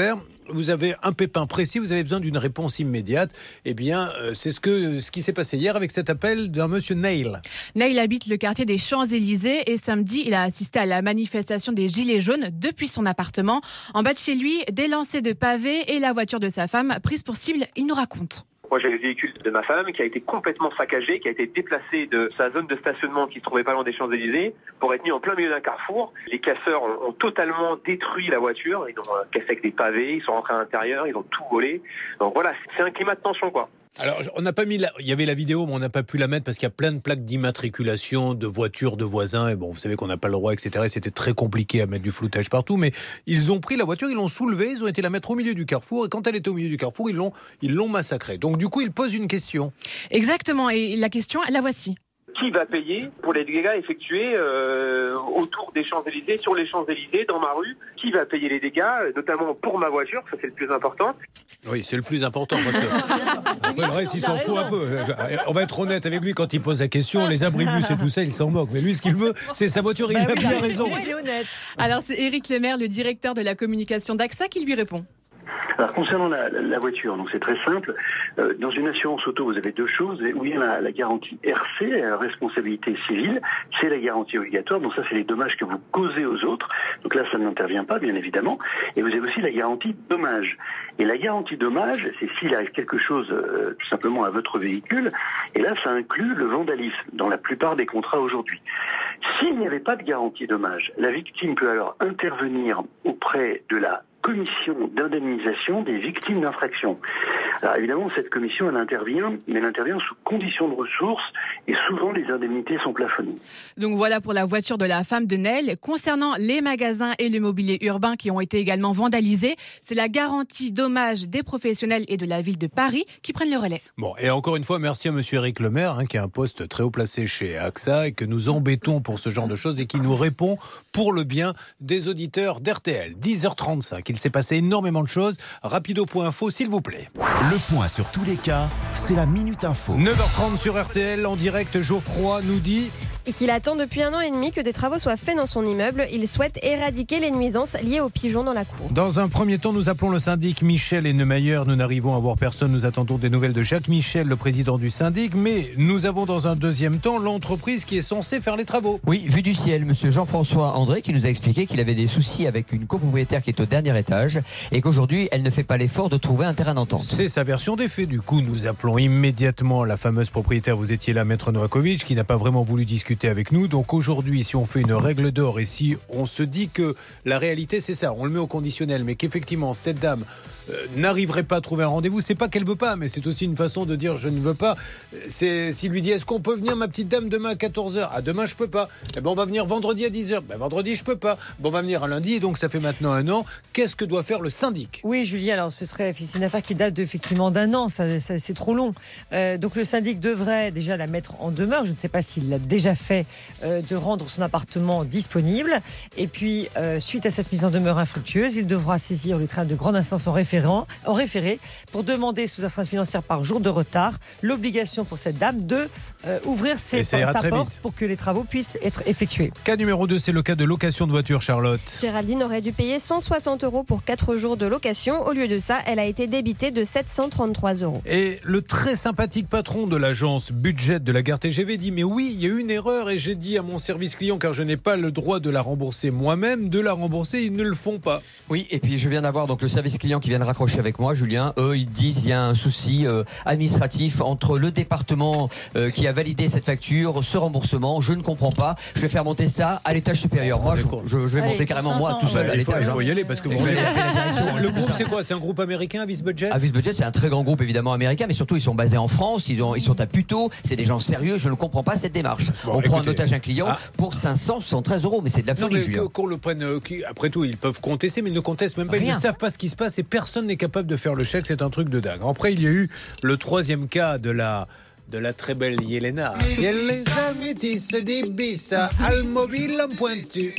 vous avez un pépin précis, vous avez besoin d'une réponse immédiate. Eh bien, euh, c'est ce, que, ce qui s'est passé hier avec cet appel d'un monsieur Neil. Neil habite le quartier des Champs-Élysées et samedi, il a assisté à la manifestation des Gilets jaunes depuis son appartement. En bas de chez lui, des lancers de pavés et la voiture de sa femme prise pour cible, il nous raconte. Moi, j'ai le véhicule de ma femme qui a été complètement saccagé, qui a été déplacé de sa zone de stationnement qui se trouvait pas loin des Champs-Élysées pour être mis en plein milieu d'un carrefour. Les casseurs ont, ont totalement détruit la voiture. Ils ont cassé avec des pavés, ils sont rentrés à l'intérieur, ils ont tout volé. Donc voilà, c'est un climat de tension, quoi. Alors, on n'a pas mis la... il y avait la vidéo, mais on n'a pas pu la mettre parce qu'il y a plein de plaques d'immatriculation de voitures de voisins. Et bon, vous savez qu'on n'a pas le droit, et cetera. Et c'était très compliqué à mettre du floutage partout. Mais ils ont pris la voiture, ils l'ont soulevée, ils ont été la mettre au milieu du carrefour. Et quand elle était au milieu du carrefour, ils l'ont, ils l'ont massacrée. Donc, du coup, ils posent une question. Exactement. Et la question, la voici. Qui va payer pour les dégâts effectués euh, autour des Champs-Élysées, sur les Champs-Élysées, dans ma rue? Qui va payer les dégâts, notamment pour ma voiture? Ça, c'est le plus important. Oui, c'est le plus important. Parce que le reste, il s'en fout un peu. On va être honnête avec lui quand il pose la question. Les abribus et tout ça, il s'en moque. Mais lui, ce qu'il veut, c'est sa voiture. Il bah a oui, bien raison. Il est honnête. Alors, c'est Éric Lemaire, le directeur de la communication d'A X A, qui lui répond. Alors concernant la, la, la voiture, donc c'est très simple. Euh, dans une assurance auto, vous avez deux choses. Où il y a la, la garantie R C, la responsabilité civile, c'est la garantie obligatoire. Donc ça, c'est les dommages que vous causez aux autres. Donc là, ça n'intervient pas, bien évidemment. Et vous avez aussi la garantie dommage. Et la garantie dommage, c'est s'il arrive quelque chose euh, tout simplement à votre véhicule. Et là, ça inclut le vandalisme dans la plupart des contrats aujourd'hui. S'il n'y avait pas de garantie dommage, la victime peut alors intervenir auprès de la commission d'indemnisation des victimes d'infraction. Alors évidemment, cette commission, elle intervient, mais elle intervient sous conditions de ressources et souvent les indemnités sont plafonnées. Donc voilà pour la voiture de la femme de Neil. Concernant les magasins et le mobilier urbain qui ont été également vandalisés, c'est la garantie dommage des professionnels et de la ville de Paris qui prennent le relais. Bon, et encore une fois, merci à monsieur Éric Lemaire, hein, qui a un poste très haut placé chez A X A et que nous embêtons pour ce genre de choses et qui nous répond pour le bien des auditeurs d'R T L. dix heures trente-cinq. Il s'est passé énormément de choses. Rapido.info, s'il vous plaît. Le point sur tous les cas, c'est la Minute Info. neuf heures trente sur R T L, en direct, Geoffroy nous dit... Et qu'il attend depuis un an et demi que des travaux soient faits dans son immeuble. Il souhaite éradiquer les nuisances liées aux pigeons dans la cour. Dans un premier temps, nous appelons le syndic Michel et Neumayer. Nous n'arrivons à voir personne. Nous attendons des nouvelles de Jacques Michel, le président du syndic. Mais nous avons dans un deuxième temps l'entreprise qui est censée faire les travaux. Oui, vue du ciel, monsieur Jean-François André qui nous a expliqué qu'il avait des soucis avec une copropriétaire qui est au dernier étage et qu'aujourd'hui, elle ne fait pas l'effort de trouver un terrain d'entente. C'est sa version des faits. Du coup, nous appelons immédiatement la fameuse propriétaire. Vous étiez là, maître Novakovic, qui n'a pas vraiment voulu discuter avec nous. Donc aujourd'hui, si on fait une règle d'or et si on se dit que la réalité c'est ça, on le met au conditionnel, mais qu'effectivement cette dame euh, n'arriverait pas à trouver un rendez-vous, c'est pas qu'elle veut pas, mais c'est aussi une façon de dire je ne veux pas. C'est s'il lui dit est-ce qu'on peut venir ma petite dame demain à quatorze heures? Ah demain je peux pas. Eh ben on va venir vendredi à dix heures. Ben vendredi je peux pas. Bon on va venir un lundi et donc ça fait maintenant un an. Qu'est-ce que doit faire le syndic? Oui Julien, alors ce serait c'est une affaire qui date de, effectivement d'un an, ça, ça c'est trop long. Euh, donc le syndic devrait déjà la mettre en demeure. Je ne sais pas s'il l'a déjà fait. Euh, de rendre son appartement disponible. Et puis, euh, suite à cette mise en demeure infructueuse, il devra saisir le tribunal de grande instance en, référent, en référé pour demander sous astreinte financière par jour de retard l'obligation pour cette dame de euh, ouvrir ses, sa porte pour que les travaux puissent être effectués. Cas numéro deux, c'est le cas de location de voiture, Charlotte. Géraldine aurait dû payer cent soixante euros pour quatre jours de location. Au lieu de ça, elle a été débitée de sept cent trente-trois euros. Et le très sympathique patron de l'agence Budget de la gare T G V dit mais oui, il y a eu une erreur et j'ai dit à mon service client, car je n'ai pas le droit de la rembourser moi-même, de la rembourser, ils ne le font pas. Oui, et puis je viens d'avoir donc le service client qui vient de raccrocher avec moi, Julien. Eux, ils disent il y a un souci euh, administratif entre le département euh, qui a validé cette facture, ce remboursement. Je ne comprends pas. Je vais faire monter ça à l'étage supérieur. Moi, je, je, je vais Allez, monter carrément cinq cents, moi tout seul ouais, à l'étage. Il faut y aller parce que vous voulez la direction. Le groupe, c'est quoi? C'est un groupe américain, Avis Budget? Avis Budget, c'est un très grand groupe évidemment américain, mais surtout ils sont basés en France. Ils, ont, ils sont à Puteaux. C'est des gens sérieux. Je ne comprends pas cette démarche. Bon, On écoutez, prend en otage un client ah. pour cinq cent soixante-treize euros, mais c'est de la folie, Julien. Qu'on le prenne, euh, qui, après tout, ils peuvent contester, mais ils ne contestent même pas. Rien. Ils ne savent pas ce qui se passe et personne n'est capable de faire le chèque. C'est un truc de dingue. Après, il y a eu le troisième cas de la de la très belle Yelena. Yelena métisse d'Ibiza, Almobile en pointu.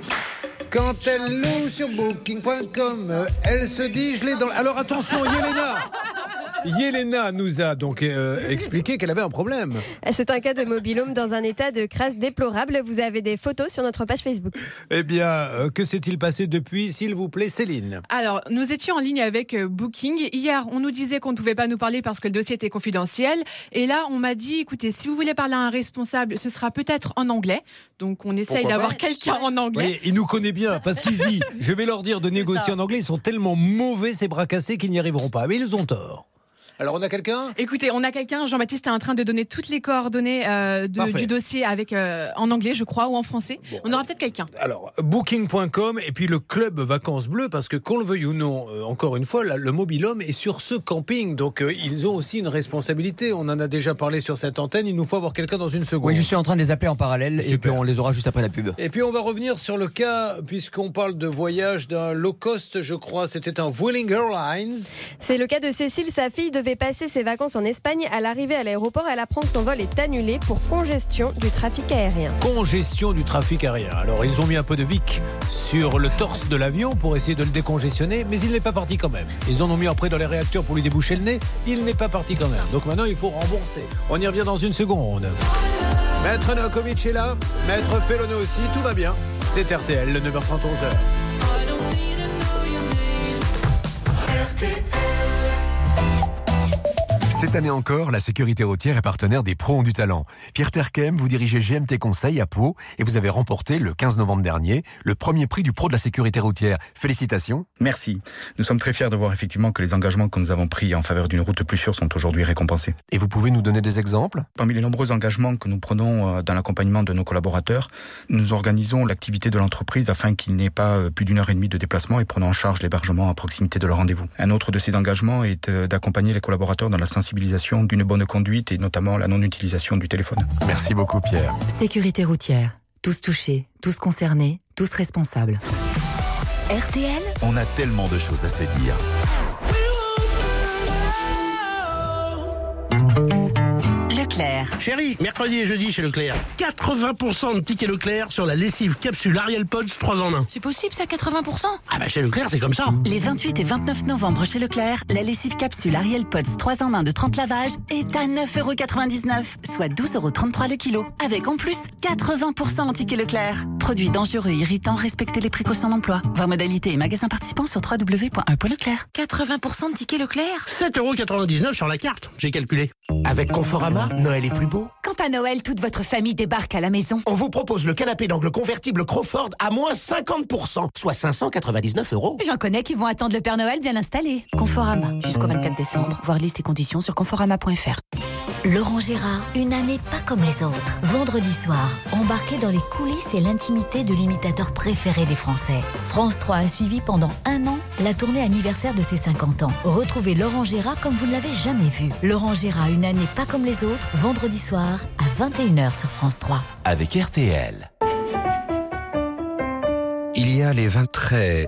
Quand elle loue sur booking point com, elle se dit je l'ai dans... Alors attention, Yelena, Yelena nous a donc euh, expliqué qu'elle avait un problème. C'est un cas de mobil-home dans un état de crasse déplorable. Vous avez des photos sur notre page Facebook. Eh bien, euh, que s'est-il passé depuis, s'il vous plaît, Céline? Alors, nous étions en ligne avec euh, Booking. Hier, on nous disait qu'on ne pouvait pas nous parler parce que le dossier était confidentiel. Et là, on m'a dit, écoutez, si vous voulez parler à un responsable, ce sera peut-être en anglais. Donc, on essaye Pourquoi d'avoir pas quelqu'un en anglais. Oui, il nous connaît bien parce qu'il dit, je vais leur dire de négocier en anglais. Ils sont tellement mauvais, ces bras cassés, qu'ils n'y arriveront pas. Mais ils ont tort. Alors, on a quelqu'un ? Écoutez, on a quelqu'un, Jean-Baptiste est en train de donner toutes les coordonnées euh, de, du dossier avec, euh, en anglais, je crois, ou en français. Bon, on aura peut-être quelqu'un. Alors, booking point com et puis le club Vacances Bleues, parce que qu'on le veuille ou non, euh, encore une fois, là, le mobil-home est sur ce camping. Donc, euh, ils ont aussi une responsabilité. On en a déjà parlé sur cette antenne. Il nous faut avoir quelqu'un dans une seconde. Oui, je suis en train de les appeler en parallèle. Super. Et puis on les aura juste après la pub. Et puis, on va revenir sur le cas, puisqu'on parle de voyage d'un low cost, je crois. C'était un Vueling Airlines. C'est le cas de Cécile. Sa fille devait passer ses vacances en Espagne. À l'arrivée à l'aéroport, elle apprend que son vol est annulé pour congestion du trafic aérien. Congestion du trafic aérien. Alors, ils ont mis un peu de Vic sur le torse de l'avion pour essayer de le décongestionner, mais il n'est pas parti quand même. Ils en ont mis après dans les réacteurs pour lui déboucher le nez. Il n'est pas parti quand même. Donc maintenant, il faut rembourser. On y revient dans une seconde. Maître Novakovic est là. Maître Fellono aussi. Tout va bien. C'est R T L, le neuf heures trente, onze heures. Cette année encore, la sécurité routière est partenaire des pros ont du talent. Pierre Terkem, vous dirigez G M T Conseil à Pau et vous avez remporté le quinze novembre dernier le premier prix du pro de la sécurité routière. Félicitations. Merci. Nous sommes très fiers de voir effectivement que les engagements que nous avons pris en faveur d'une route plus sûre sont aujourd'hui récompensés. Et vous pouvez nous donner des exemples ? Parmi les nombreux engagements que nous prenons dans l'accompagnement de nos collaborateurs, nous organisons l'activité de l'entreprise afin qu'il n'ait pas plus d'une heure et demie de déplacement et prenons en charge l'hébergement à proximité de leur rendez-vous. Un autre de ces engagements est d'accompagner les collaborateurs dans la sensibilisation d'une bonne conduite et notamment la non-utilisation du téléphone. Merci beaucoup Pierre. Sécurité routière. Tous touchés, tous concernés, tous responsables. R T L. On a tellement de choses à se dire. Leclerc. Chérie, mercredi et jeudi chez Leclerc, quatre-vingts pour cent de tickets Leclerc sur la lessive capsule Ariel Pods trois en un. C'est possible ça, quatre-vingts pour cent? Ah bah chez Leclerc c'est comme ça. Les vingt-huit et vingt-neuf novembre chez Leclerc, la lessive capsule Ariel Pods trois en un de trente lavages est à neuf euros quatre-vingt-dix-neuf, soit douze euros trente-trois le kilo. Avec en plus quatre-vingts pour cent en tickets Leclerc. Produits dangereux et irritants, respectez les précautions d'emploi. Voir modalités et magasins participants sur w w w point un point leclerc. quatre-vingts pour cent de tickets Leclerc. sept euros quatre-vingt-dix-neuf sur la carte, j'ai calculé. Avec Conforama, Noël est plus beau. Quand à Noël, toute votre famille débarque à la maison. On vous propose le canapé d'angle convertible Crawford à moins cinquante pour cent, soit cinq cent quatre-vingt-dix-neuf euros. J'en connais qui vont attendre le Père Noël bien installé. Conforama, jusqu'au vingt-quatre décembre. Voir liste et conditions sur conforama point f r. Laurent Gérard, une année pas comme les autres. Vendredi soir, embarqué dans les coulisses et l'intimité de l'imitateur préféré des Français. France trois a suivi pendant un an la tournée anniversaire de ses cinquante ans. Retrouvez Laurent Gérard comme vous ne l'avez jamais vu. Laurent Gérard, une année pas comme les autres, vendredi soir à vingt et une heures sur France trois. Avec R T L. Il y a les vins très...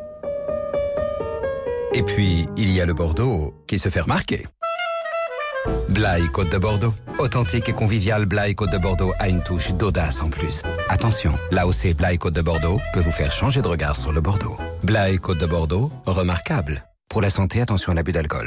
Et puis, il y a le Bordeaux qui se fait remarquer. Blaye Côte de Bordeaux. Authentique et convivial, Blaye Côte de Bordeaux a une touche d'audace en plus. Attention, l'A O C Blaye Côte de Bordeaux peut vous faire changer de regard sur le Bordeaux. Blaye Côte de Bordeaux, remarquable. Pour la santé, attention à l'abus d'alcool.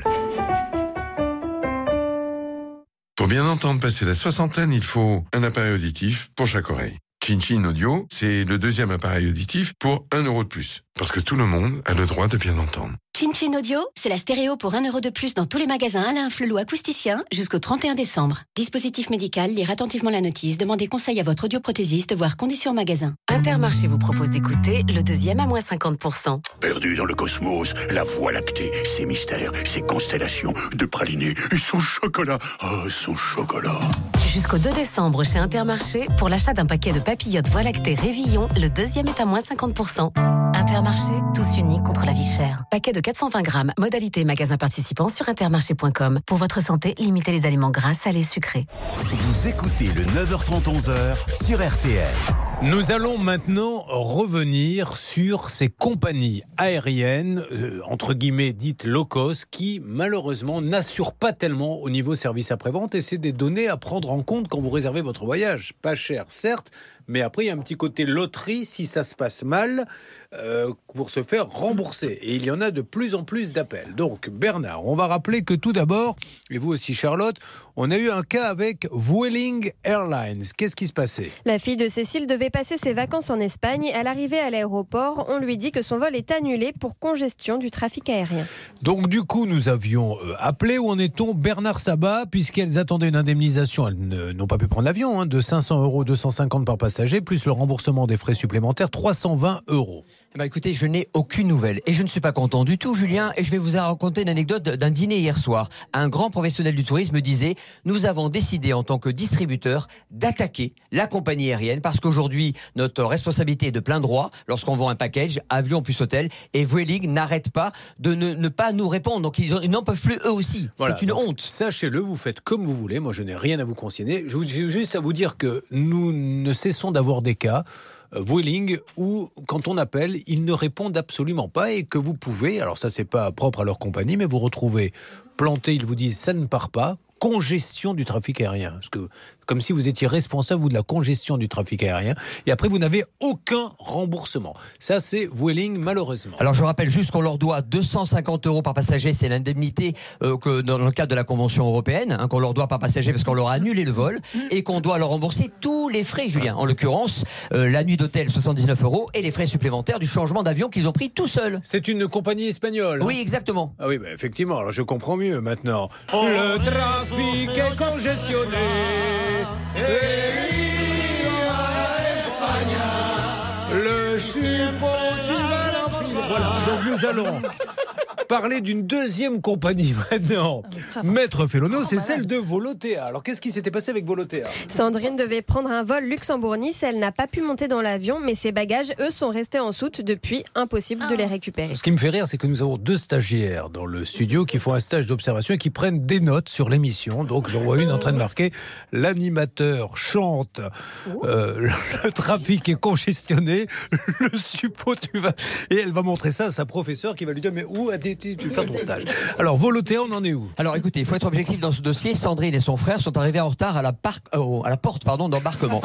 Pour bien entendre passer la soixantaine, il faut un appareil auditif pour chaque oreille. Chin-Chin Audio, c'est le deuxième appareil auditif pour un euro de plus. Parce que tout le monde a le droit de bien entendre. Chin-Chin Audio, c'est la stéréo pour un euro de plus dans tous les magasins Alain Flelou acousticien jusqu'au trente et un décembre. Dispositif médical, lire attentivement la notice, demandez conseil à votre audioprothésiste, voire conditions magasin. Intermarché vous propose d'écouter le deuxième à moins cinquante pour cent. Perdu dans le cosmos, la Voie lactée, ses mystères, ses constellations de pralinés et son chocolat. Ah, son chocolat. Jusqu'au deux décembre chez Intermarché, pour l'achat d'un paquet de papillotes Voie lactée Révillon, le deuxième est à moins cinquante pour cent. Intermarché, tous unis contre la vie chère. Paquet de quatre cent vingt grammes, modalité magasin participant sur intermarché point com. Pour votre santé, limitez les aliments gras, salés, sucrés. Vous écoutez le neuf heures trente, onze heures sur R T L. Nous allons maintenant revenir sur ces compagnies aériennes, euh, entre guillemets dites low cost, qui malheureusement n'assurent pas tellement au niveau service après-vente, et c'est des données à prendre en compte quand vous réservez votre voyage. Pas cher, certes, mais après il y a un petit côté loterie si ça se passe mal euh, pour se faire rembourser. Et il y en a de plus en plus d'appels. Donc Bernard, on va rappeler que tout d'abord, et vous aussi Charlotte, on a eu un cas avec Vueling Airlines. Qu'est-ce qui se passait ? La fille de Cécile devait passer ses vacances en Espagne. À l'arrivée à l'aéroport, on lui dit que son vol est annulé pour congestion du trafic aérien. Donc du coup, nous avions euh, appelé, où en est-on, Bernard Sabat, puisqu'elles attendaient une indemnisation, elles ne, n'ont pas pu prendre l'avion, hein, de cinq cents euros, deux cent cinquante par passager, plus le remboursement des frais supplémentaires, trois cent vingt euros. Eh ben écoutez, je n'ai aucune nouvelle et je ne suis pas content du tout, Julien, et je vais vous raconter une anecdote d'un dîner hier soir. Un grand professionnel du tourisme disait « Nous avons décidé en tant que distributeur d'attaquer la compagnie aérienne parce qu'aujourd'hui, notre responsabilité est de plein droit lorsqu'on vend un package, avion plus hôtel, et Vueling n'arrête pas de ne, ne pas nous répondre. Donc ils, ont, ils n'en peuvent plus eux aussi. Voilà, c'est une honte. Sachez-le, vous faites comme vous voulez. Moi, je n'ai rien à vous consigner. Je vous j'ai juste à vous dire que nous ne cessons d'avoir des cas Vueling où, quand on appelle, ils ne répondent absolument pas et que vous pouvez, alors ça c'est pas propre à leur compagnie, mais vous retrouvez planté, ils vous disent ça ne part pas, congestion du trafic aérien, parce que comme si vous étiez responsable vous de la congestion du trafic aérien, et après vous n'avez aucun remboursement. Ça c'est Vueling malheureusement. Alors je rappelle juste qu'on leur doit deux cent cinquante euros par passager, c'est l'indemnité euh, que dans le cadre de la Convention européenne, hein, qu'on leur doit par passager parce qu'on leur a annulé le vol, et qu'on doit leur rembourser tous les frais, Julien. En l'occurrence, euh, la nuit d'hôtel soixante-dix-neuf euros et les frais supplémentaires du changement d'avion qu'ils ont pris tout seuls. C'est une compagnie espagnole. Oui, exactement. Ah oui, bah, effectivement, alors je comprends mieux maintenant. Le trafic est congestionné. Le suppôt qui va l'enfiler. Voilà, donc nous allons parler d'une deuxième compagnie maintenant. Maître Fellono, c'est celle de Volotea. Alors qu'est-ce qui s'était passé avec Volotea ? Sandrine devait prendre un vol Luxembourg-Nice. Elle n'a pas pu monter dans l'avion, mais ses bagages, eux, sont restés en soute depuis. Impossible ah. de les récupérer. Ce qui me fait rire, c'est que nous avons deux stagiaires dans le studio qui font un stage d'observation et qui prennent des notes sur l'émission. Donc j'en vois une en train de marquer « L'animateur chante, euh, le, le trafic est congestionné, le suppôt tu vas... » Et elle va montrer ça à sa professeure qui va lui dire « Mais où as-tu tu fais ton stage ?» Alors Volotea, on en est où ? Alors écoutez, il faut être objectif dans ce dossier. Sandrine et son frère sont arrivés en retard à la, par... euh, à la porte pardon, d'embarquement.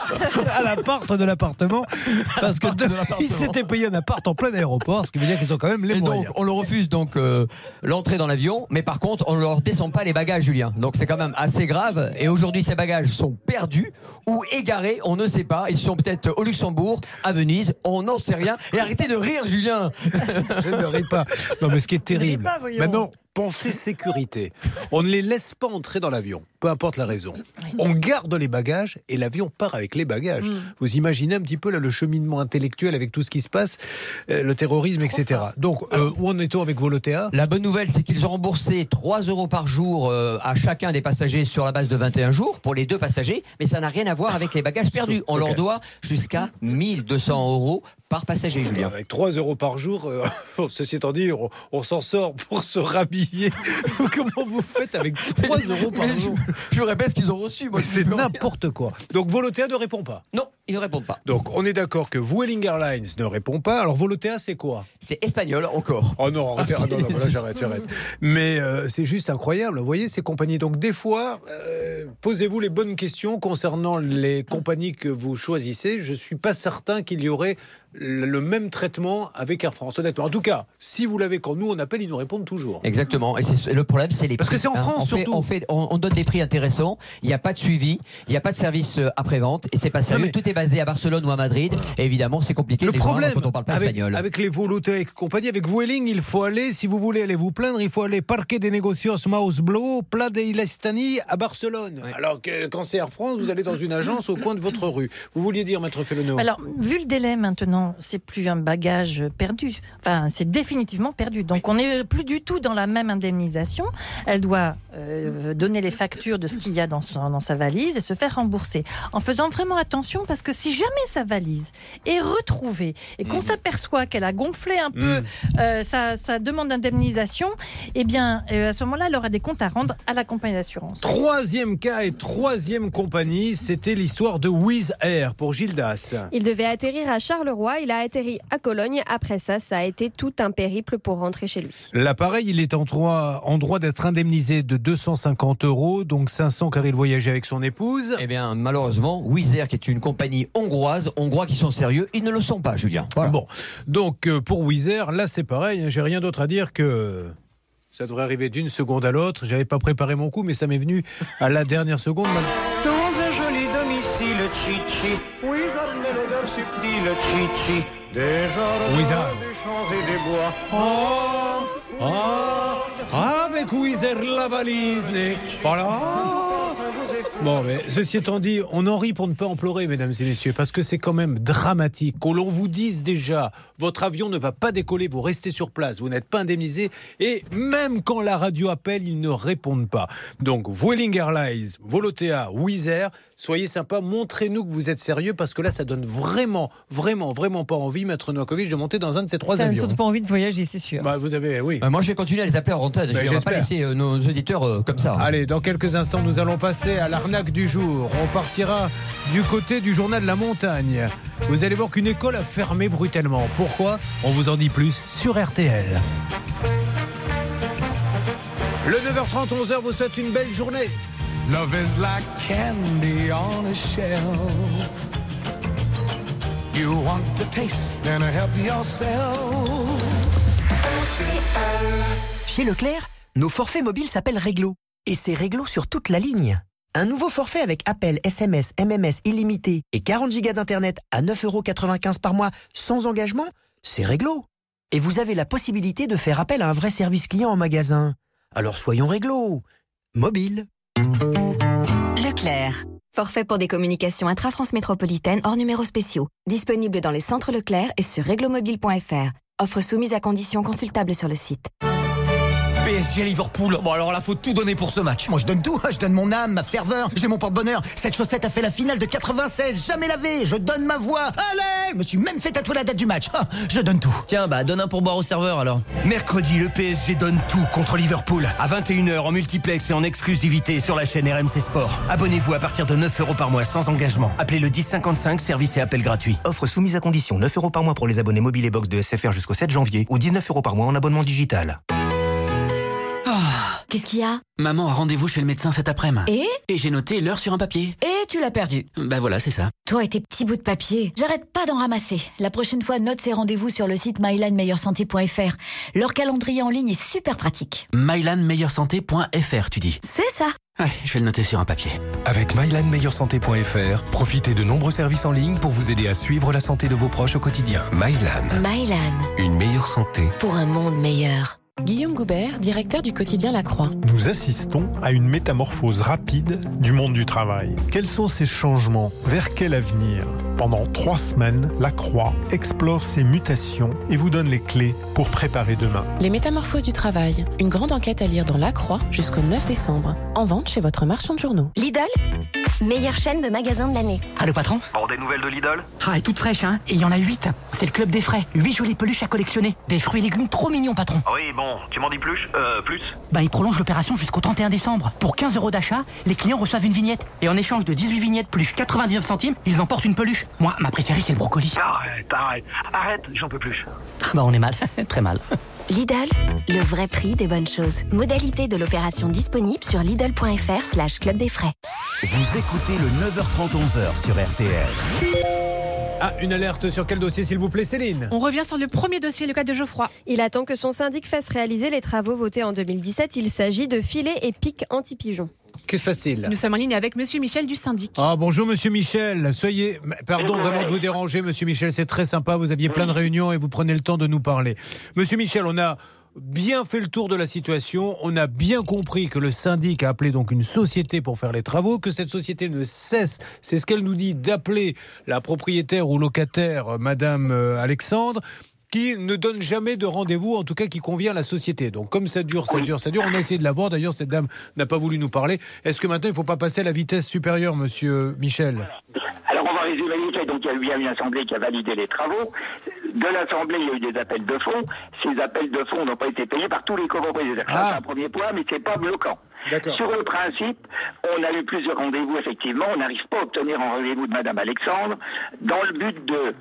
À la porte de l'appartement, parce que de... ils s'étaient payé un appart en plein aéroport, ce qui veut dire qu'ils ont quand même les et moyens. Donc, on leur refuse donc euh, l'entrée dans l'avion, mais par contre on ne leur descend pas les bagages, Julien. Donc c'est quand même assez grave. Et aujourd'hui ces bagages sont perdus ou égarés, on ne sait pas. Ils sont peut-être au Luxembourg, à Venise, on n'en sait rien. Et arrêtez de rire, Julien. Je ne ris pas. Non mais ce qui est terrible. Pas, maintenant, pensez sécurité. On ne les laisse pas entrer dans l'avion, peu importe la raison. On garde les bagages et l'avion part avec les bagages. Mm. Vous imaginez un petit peu là, le cheminement intellectuel avec tout ce qui se passe, euh, le terrorisme, et cetera. Donc, euh, où en est-on avec Volotea ? La bonne nouvelle, c'est qu'ils ont remboursé trois euros par jour euh, à chacun des passagers sur la base de vingt et un jours pour les deux passagers, mais ça n'a rien à voir avec les bagages perdus. On okay. leur doit jusqu'à mille deux cents euros par passager, Julien. Avec trois euros par jour, euh, ceci étant dit, on, on s'en sort pour se rhabiller. Comment vous faites avec trois euros par mais jour ? Je, je répète ce qu'ils ont reçu. Moi, c'est n'importe quoi. Donc Volotea ne répond pas ? Non, ils ne répondent pas. Donc on est d'accord que Vueling Airlines ne répond pas. Alors Volotea, c'est quoi ? C'est espagnol encore. Oh non, arrêtez, ah, non, non, là j'arrête, j'arrête. Mais euh, c'est juste incroyable. Vous voyez ces compagnies. Donc des fois, euh, posez-vous les bonnes questions concernant les compagnies que vous choisissez. Je ne suis pas certain qu'il y aurait le même traitement avec Air France, honnêtement. En tout cas, si vous l'avez quand nous on appelle, ils nous répondent toujours. Exactement. Et c'est, le problème, c'est les Parce prix. que c'est en France, hein, on surtout. Fait, on, fait, on, on donne des prix intéressants. Il n'y a pas de suivi. Il n'y a pas de service après-vente. Et c'est pas sérieux. Mais... Tout est basé à Barcelone ou à Madrid. Et évidemment, c'est compliqué. Le les problème, quand on parle pas avec, espagnol. avec les Volotea et compagnie, avec Vueling, il faut aller, si vous voulez aller vous plaindre, il faut aller Parque de Negocios Maus Blo, Pla de Ilestani à Barcelone. Ouais. Alors que quand c'est Air France, vous allez dans une agence au coin de votre rue. Vous vouliez dire, Maître Fellono ? Alors, vu le délai maintenant maintenant, c'est plus un bagage perdu. Enfin, c'est définitivement perdu. Donc, on n'est plus du tout dans la même indemnisation. Elle doit euh, donner les factures de ce qu'il y a dans, son, dans sa valise et se faire rembourser. En faisant vraiment attention, parce que si jamais sa valise est retrouvée et qu'on mmh. s'aperçoit qu'elle a gonflé un peu mmh. euh, sa, sa demande d'indemnisation, eh bien, euh, à ce moment-là, elle aura des comptes à rendre à la compagnie d'assurance. Troisième cas et troisième compagnie, c'était l'histoire de Wizz Air pour Gildas. Il devait atterrir à Charleroi, il a atterri à Cologne. Après ça, ça a été tout un périple pour rentrer chez lui. L'appareil, il est en droit, en droit d'être indemnisé de deux cent cinquante euros, donc cinq cents car il voyageait avec son épouse. Eh bien, malheureusement, Wizz Air, qui est une compagnie hongroise, hongrois qui sont sérieux, ils ne le sont pas, Julien. Voilà. Bon, donc euh, pour Wizz Air, là c'est pareil, j'ai rien d'autre à dire que... Ça devrait arriver d'une seconde à l'autre. J'avais pas préparé mon coup, mais ça m'est venu à la dernière seconde. Dans un joli domicile, chichi, Wizard met l'odeur subtile, chichi, des jardins, des champs et des bois. Oh, oh, avec Wizz Air la valise, né. Voilà. Bon, mais ceci étant dit, on en rit pour ne pas en pleurer, mesdames et messieurs, parce que c'est quand même dramatique qu'on l'on vous dise déjà, votre avion ne va pas décoller, vous restez sur place, vous n'êtes pas indemnisé, et même quand la radio appelle, ils ne répondent pas. Donc, Vueling Airlines, Volotea, Wizz Air, soyez sympas, montrez-nous que vous êtes sérieux, parce que là, ça donne vraiment, vraiment, vraiment pas envie, Maître Novakovic, de monter dans un de ces trois ça avions. Ça n'a surtout pas envie de voyager, c'est sûr. Bah, vous avez, oui. Euh, moi, je vais continuer à les appeler en antenne. Bah, je ne vais pas laisser euh, nos auditeurs euh, comme ça. Allez, dans quelques instants, nous allons passer à l'arnaque du jour. On partira du côté du journal de la montagne. Vous allez voir qu'une école a fermé brutalement. Pourquoi ? On vous en dit plus sur R T L. Le neuf heures trente, onze heures vous souhaite une belle journée. Love is like candy on a shelf. You want to taste and help yourself. Chez Leclerc, nos forfaits mobiles s'appellent Réglo. Et c'est Réglo sur toute la ligne. Un nouveau forfait avec appel, S M S, M M S illimité et quarante gigas d'internet à neuf euros quatre-vingt-quinze par mois sans engagement, c'est Réglo. Et vous avez la possibilité de faire appel à un vrai service client en magasin. Alors soyons Réglo. Mobile. Leclerc. Forfait pour des communications intra-France métropolitaine hors numéros spéciaux. Disponible dans les centres Leclerc et sur réglomobile point f r. Offre soumise à conditions consultables sur le site. P S G Liverpool, bon alors là faut tout donner pour ce match. Moi je donne tout, je donne mon âme, ma ferveur, j'ai mon porte-bonheur. Cette chaussette a fait la finale de quatre-vingt-seize, jamais lavée, je donne ma voix. Allez, je me suis même fait tatouer la date du match, je donne tout. Tiens bah donne un pourboire au serveur alors. Mercredi le P S G donne tout contre Liverpool. À vingt et une heures en multiplex et en exclusivité sur la chaîne R M C Sport. Abonnez-vous à partir de neuf euros par mois sans engagement. Appelez le dix cinquante-cinq, service et appel gratuit. Offre soumise à condition, neuf euros par mois pour les abonnés mobiles et box de S F R jusqu'au sept janvier ou dix-neuf euros par mois en abonnement digital. Qu'est-ce qu'il y a ? Maman a rendez-vous chez le médecin cet après-midi. Et ? Et j'ai noté l'heure sur un papier. Et tu l'as perdu. Ben voilà, c'est ça. Toi et tes petits bouts de papier, j'arrête pas d'en ramasser. La prochaine fois, note ces rendez-vous sur le site myline meilleure santé point f r. Leur calendrier en ligne est super pratique. myline meilleure santé point f r, tu dis ? C'est ça. Ouais, je vais le noter sur un papier. Avec myline meilleure santé point f r, profitez de nombreux services en ligne pour vous aider à suivre la santé de vos proches au quotidien. Myline. Myline. Une meilleure santé. Pour un monde meilleur. Guillaume Goubert, directeur du quotidien La Croix. Nous assistons à une métamorphose rapide du monde du travail. Quels sont ces changements ? Vers quel avenir ? Pendant trois semaines, La Croix explore ces mutations et vous donne les clés pour préparer demain. Les métamorphoses du travail, une grande enquête à lire dans La Croix jusqu'au neuf décembre. En vente chez votre marchand de journaux. Lidl, meilleure chaîne de magasins de l'année. Ah le patron ? Bon, des nouvelles de Lidl ? Ah, elle est toute fraîche, hein. Et il y en a huit. C'est le club des frais. Huit jolies peluches à collectionner. Des fruits et légumes trop mignons, patron. Oui, bon, tu m'en dis plus Euh, plus Bah, il prolonge l'opération jusqu'au trente et un décembre. Pour quinze euros d'achat, les clients reçoivent une vignette. Et en échange de dix-huit vignettes plus quatre-vingt-dix-neuf centimes, ils emportent une peluche. Moi, ma préférée, c'est le brocoli. Arrête, arrête, arrête, j'en peux plus. Bah, on est mal. Très mal. Lidl, le vrai prix des bonnes choses. Modalité de l'opération disponible sur lidl point f r slash club des frais. Vous écoutez le neuf heures trente, onze heures sur R T L. Ah, une alerte sur quel dossier, s'il vous plaît, Céline ? On revient sur le premier dossier, le cas de Geoffroy. Il attend que son syndic fasse réaliser les travaux votés en deux mille dix-sept. Il s'agit de filets et pics anti-pigeons. Que se passe-t-il ? Nous sommes en ligne avec Monsieur Michel du syndic. Ah, bonjour Monsieur Michel, soyez... Pardon vraiment de vous déranger Monsieur Michel, c'est très sympa, vous aviez plein de réunions et vous prenez le temps de nous parler. Monsieur Michel, on a bien fait le tour de la situation. On a bien compris que le syndic a appelé donc une société pour faire les travaux, que cette société ne cesse, c'est ce qu'elle nous dit, d'appeler la propriétaire ou locataire, Madame Alexandre, qui ne donne jamais de rendez-vous, en tout cas qui convient à la société. Donc comme ça dure, ça dure, ça dure, on a essayé de la voir. D'ailleurs, cette dame n'a pas voulu nous parler. Est-ce que maintenant, il ne faut pas passer à la vitesse supérieure, monsieur Michel ? Alors on va résumer les faits. Donc il y a eu bien une assemblée qui a validé les travaux. De l'assemblée, il y a eu des appels de fonds. Ces appels de fonds n'ont pas été payés par tous les copropriétaires. Ah. C'est un premier point, mais c'est pas bloquant. D'accord. Sur le principe, on a eu plusieurs rendez-vous, effectivement. On n'arrive pas à obtenir un rendez-vous de Madame Alexandre. Dans le but de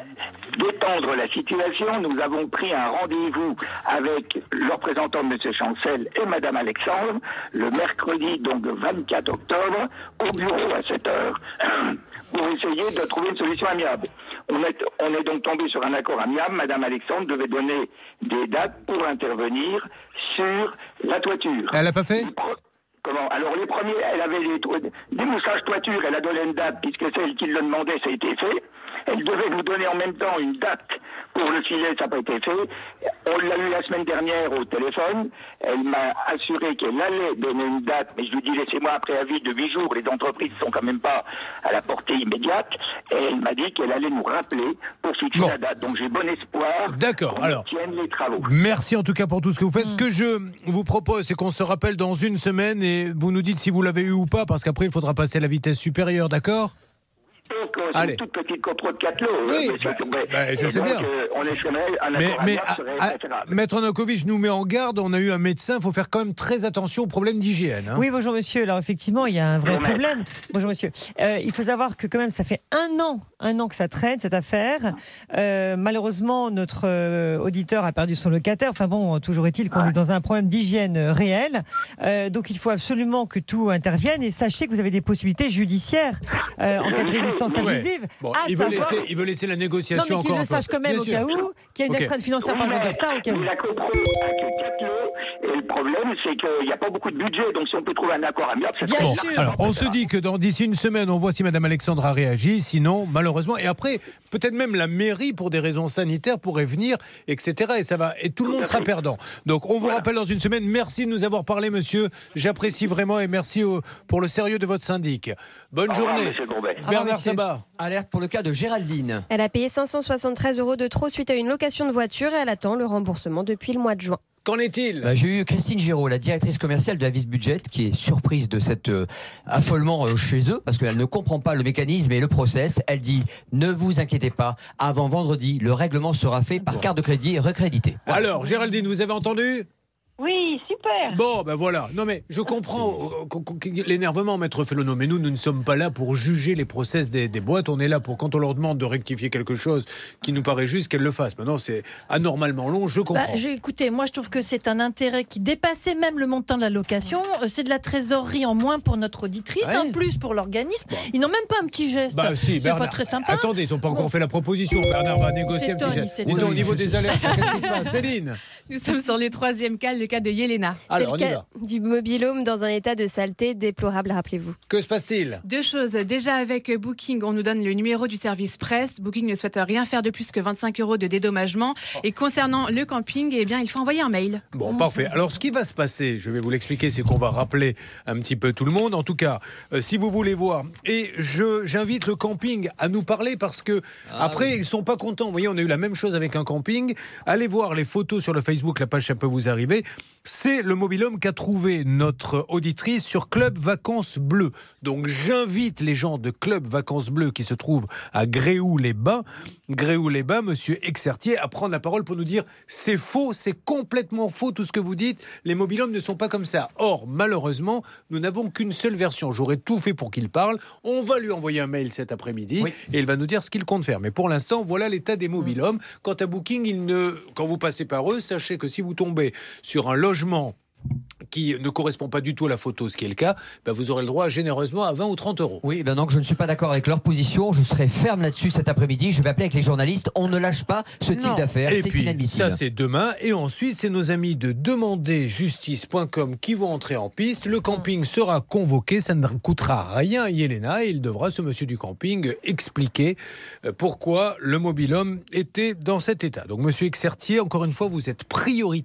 d'étendre la situation, nous avons pris un rendez-vous avec le représentant de M. Chancel et Mme Alexandre le mercredi, donc vingt-quatre octobre, au bureau à sept heures, pour essayer de trouver une solution amiable. On est, on est donc tombé sur un accord amiable. Mme Alexandre devait donner des dates pour intervenir sur la toiture. Elle n'a pas fait ? Comment ? Alors les premiers, elle avait des, des moussages toiture, elle a donné une date, puisque celle qui le demandait, ça a été fait. Elle devait nous donner en même temps une date pour le filet, ça n'a pas été fait. On l'a eu la semaine dernière au téléphone. Elle m'a assuré qu'elle allait donner une date, mais je lui dis laissez-moi un préavis de huit jours, les entreprises ne sont quand même pas à la portée immédiate. Et elle m'a dit qu'elle allait nous rappeler pour fixer bon. la date. Donc j'ai bon espoir D'accord. qu'on Alors, tienne les travaux. Merci en tout cas pour tout ce que vous faites. Mmh. Ce que je vous propose, c'est qu'on se rappelle dans une semaine et vous nous dites si vous l'avez eu ou pas, parce qu'après il faudra passer à la vitesse supérieure, d'accord ? Donc, euh, c'est une toute petite copro de quatre lots. Oui, euh, bah, bah, bah, je sais donc, bien. Euh, on essaierait un mais, accord mais amiable serait à, préférable. Maître Novakovic nous met en garde, on a eu un médecin, il faut faire quand même très attention aux problèmes d'hygiène. Hein. Oui, bonjour monsieur. Alors effectivement, il y a un vrai bonjour problème. Bonjour monsieur. Euh, il faut savoir que quand même, ça fait un an, un an que ça traîne, cette affaire. Euh, malheureusement, notre euh, auditeur a perdu son locataire. Enfin bon, toujours est-il qu'on ah. est dans un problème d'hygiène euh, réel. Euh, donc il faut absolument que tout intervienne. Et sachez que vous avez des possibilités judiciaires euh, en cas de résistance abusive. Ouais. Bon, il, veut laisser, il veut laisser la négociation encore. Non, mais qu'il le sache quand même au cas où, qu'il y a une okay. astreinte financière par jour de retard au cas où. La copro a que quatre lots, et le problème, c'est qu'il n'y a pas beaucoup de budget, donc si on peut trouver un accord amiable, c'est très bon. bien. Alors, on se dit que dans, d'ici une semaine, on voit si Mme Alexandre a réagi, sinon, malheureusement, et après, peut-être même la mairie, pour des raisons sanitaires, pourrait venir, et cetera. Et ça va, et tout le monde sera perdant. Donc, on vous voilà. rappelle dans une semaine. Merci de nous avoir parlé, monsieur. J'apprécie vraiment, et merci au, pour le sérieux de votre syndic. Bonne Au journée. revoir, Bernard Sabat. Alerte pour le cas de Géraldine. Elle a payé cinq cent soixante-treize euros de trop suite à une location de voiture et elle attend le remboursement depuis le mois de juin. Qu'en est-il ? bah, J'ai eu Christine Giraud, la directrice commerciale de Avis Budget, qui est surprise de cet euh, affolement euh, chez eux, parce qu'elle ne comprend pas le mécanisme et le process. Elle dit, ne vous inquiétez pas, avant vendredi, le règlement sera fait par bon. carte de crédit recrédité. Voilà. Alors, Géraldine, vous avez entendu ? Oui, super. Bon, ben voilà. Non, mais je comprends l'énervement, Maître Fellonneau, mais nous, nous ne sommes pas là pour juger les process des, des boîtes. On est là pour, quand on leur demande de rectifier quelque chose qui nous paraît juste, qu'elles le fassent. Maintenant, c'est anormalement long, je comprends. Bah, j'ai, écoutez, moi, je trouve que c'est un intérêt qui dépassait même le montant de la location. C'est de la trésorerie en moins pour notre auditrice, ouais. en plus pour l'organisme. Bon. Ils n'ont même pas un petit geste. Bah, si, c'est Bernard, pas très sympa. Attendez, ils n'ont pas encore bon. fait la proposition. Bernard va négocier un petit geste. Et au niveau des alertes, qu'est-ce qui se passe, Céline ? Nous sommes sur le troisième cas, le cas de Yelena. Alors, c'est le cas du mobil-home dans un état de saleté déplorable, rappelez-vous. Que se passe-t-il ? Deux choses. Déjà, avec Booking, on nous donne le numéro du service presse. Booking ne souhaite rien faire de plus que vingt-cinq euros de dédommagement. Oh. Et concernant le camping, eh bien, il faut envoyer un mail. Bon, mmh. parfait. Alors, ce qui va se passer, je vais vous l'expliquer, c'est qu'on va rappeler un petit peu tout le monde. En tout cas, euh, si vous voulez voir, et je, j'invite le camping à nous parler parce que ah, après, oui. ils sont pas contents. Vous voyez, on a eu la même chose avec un camping. Allez voir les photos sur le Facebook, la page, ça peut vous arriver. C'est le mobil-home qu'a trouvé notre auditrice sur Club Vacances Bleues. Donc j'invite les gens de Club Vacances Bleues qui se trouvent à Gréoux-les-Bains, Gréoux-les-Bains, monsieur Exertier, à prendre la parole pour nous dire c'est faux, c'est complètement faux tout ce que vous dites, les mobil-homes ne sont pas comme ça. Or, malheureusement, nous n'avons qu'une seule version. J'aurais tout fait pour qu'il parle. On va lui envoyer un mail cet après-midi oui. et il va nous dire ce qu'il compte faire. Mais pour l'instant, voilà l'état des mobil-homes. Quant à Booking, il ne... quand vous passez par eux, sachez que si vous tombez sur un logement qui ne correspond pas du tout à la photo, ce qui est le cas, ben vous aurez le droit généreusement à vingt ou trente euros. Oui, ben donc je ne suis pas d'accord avec leur position. Je serai ferme là-dessus cet après-midi. Je vais appeler avec les journalistes. On ne lâche pas ce type non. d'affaires. Et c'est puis, inadmissible. Ça, c'est demain. Et ensuite, c'est nos amis de demander justice point com qui vont entrer en piste. Le camping sera convoqué. Ça ne coûtera rien à Yelena. Et il devra, ce monsieur du camping, expliquer pourquoi le mobil-home était dans cet état. Donc, monsieur Exertier, encore une fois, vous êtes prioritaire.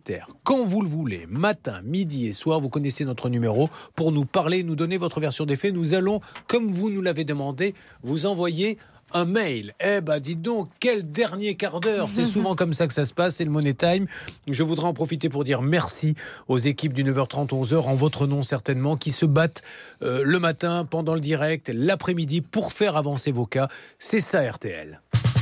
quand vous le voulez, matin, midi et soir. Vous connaissez notre numéro pour nous parler, nous donner votre version des faits. Nous allons, comme vous nous l'avez demandé, vous envoyer un mail. Eh ben, dites donc, quel dernier quart d'heure. C'est souvent comme ça que ça se passe, c'est le Money Time. Je voudrais en profiter pour dire merci aux équipes du neuf heures trente, onze heures, en votre nom certainement, qui se battent euh, le matin, pendant le direct, l'après-midi, pour faire avancer vos cas. C'est ça, R T L.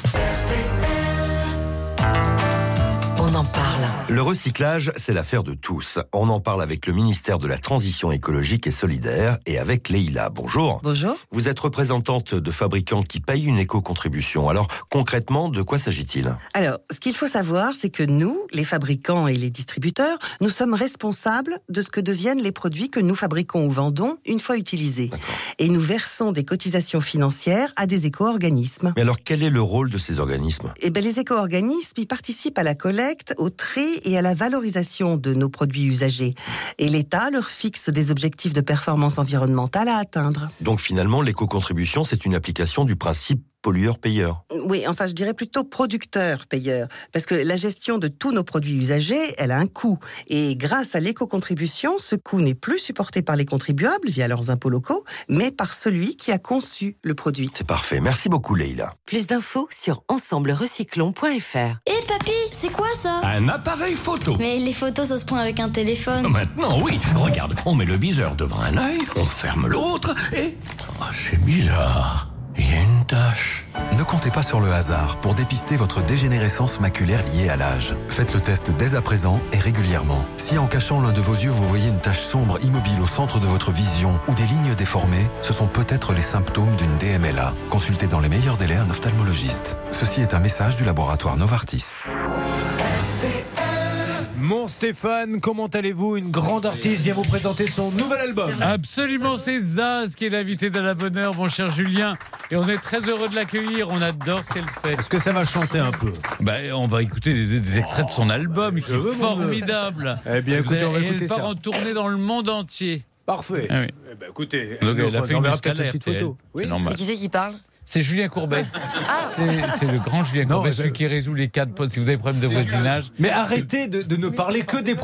On en parle. Le recyclage, c'est l'affaire de tous. On en parle avec le ministère de la Transition écologique et solidaire et avec Leïla. Bonjour. Bonjour. Vous êtes représentante de fabricants qui payent une éco-contribution. Alors, concrètement, de quoi s'agit-il ? Alors, ce qu'il faut savoir, c'est que nous, les fabricants et les distributeurs, nous sommes responsables de ce que deviennent les produits que nous fabriquons ou vendons une fois utilisés. Et nous versons des cotisations financières à des éco-organismes. Mais alors, quel est le rôle de ces organismes ? Eh bien, les éco-organismes, ils participent à la collecte, au tri et à la valorisation de nos produits usagés. Et l'État leur fixe des objectifs de performance environnementale à atteindre. Donc finalement, l'éco-contribution, c'est une application du principe pollueur-payeur. Oui, enfin je dirais plutôt producteur-payeur. Parce que la gestion de tous nos produits usagés, elle a un coût. Et grâce à l'éco-contribution, ce coût n'est plus supporté par les contribuables via leurs impôts locaux, mais par celui qui a conçu le produit. C'est parfait. Merci beaucoup, Leïla. Plus d'infos sur ensemble recyclons point f r. Hé hey, papy, c'est quoi ça ? Un appareil photo. Mais les photos, ça se prend avec un téléphone. Maintenant, oui. Regarde, on met le viseur devant un œil, on ferme l'autre et... Oh, c'est bizarre. Il y a une tache. Ne comptez pas sur le hasard pour dépister votre dégénérescence maculaire liée à l'âge. Faites le test dès à présent et régulièrement. Si en cachant l'un de vos yeux, vous voyez une tache sombre immobile au centre de votre vision ou des lignes déformées, ce sont peut-être les symptômes d'une D M L A. Consultez dans les meilleurs délais un ophtalmologiste. Ceci est un message du laboratoire Novartis. Mon Stéphane, comment allez-vous ? Une grande artiste vient vous présenter son nouvel album. Absolument, c'est Zaz qui est l'invité de la bonne heure, mon cher Julien. Et on est très heureux de l'accueillir, on adore ce qu'elle fait. Est-ce que ça va chanter un peu ? Ben, on va écouter des, des extraits de son album, qui est formidable. Eh bien, écoutez, on va écouter ça. Elle part en tournée dans le monde entier. Parfait. Ah oui. Eh ben, écoutez, donc, elle a fait une peut-être une petite photo. Oui. Mais qui c'est qui parle ? C'est Julien Courbet. Ah. C'est, c'est le grand Julien Non, Courbet, je... celui qui résout les cas de... Si vous avez des problèmes de voisinage. Mais arrêtez de, de ne parler que des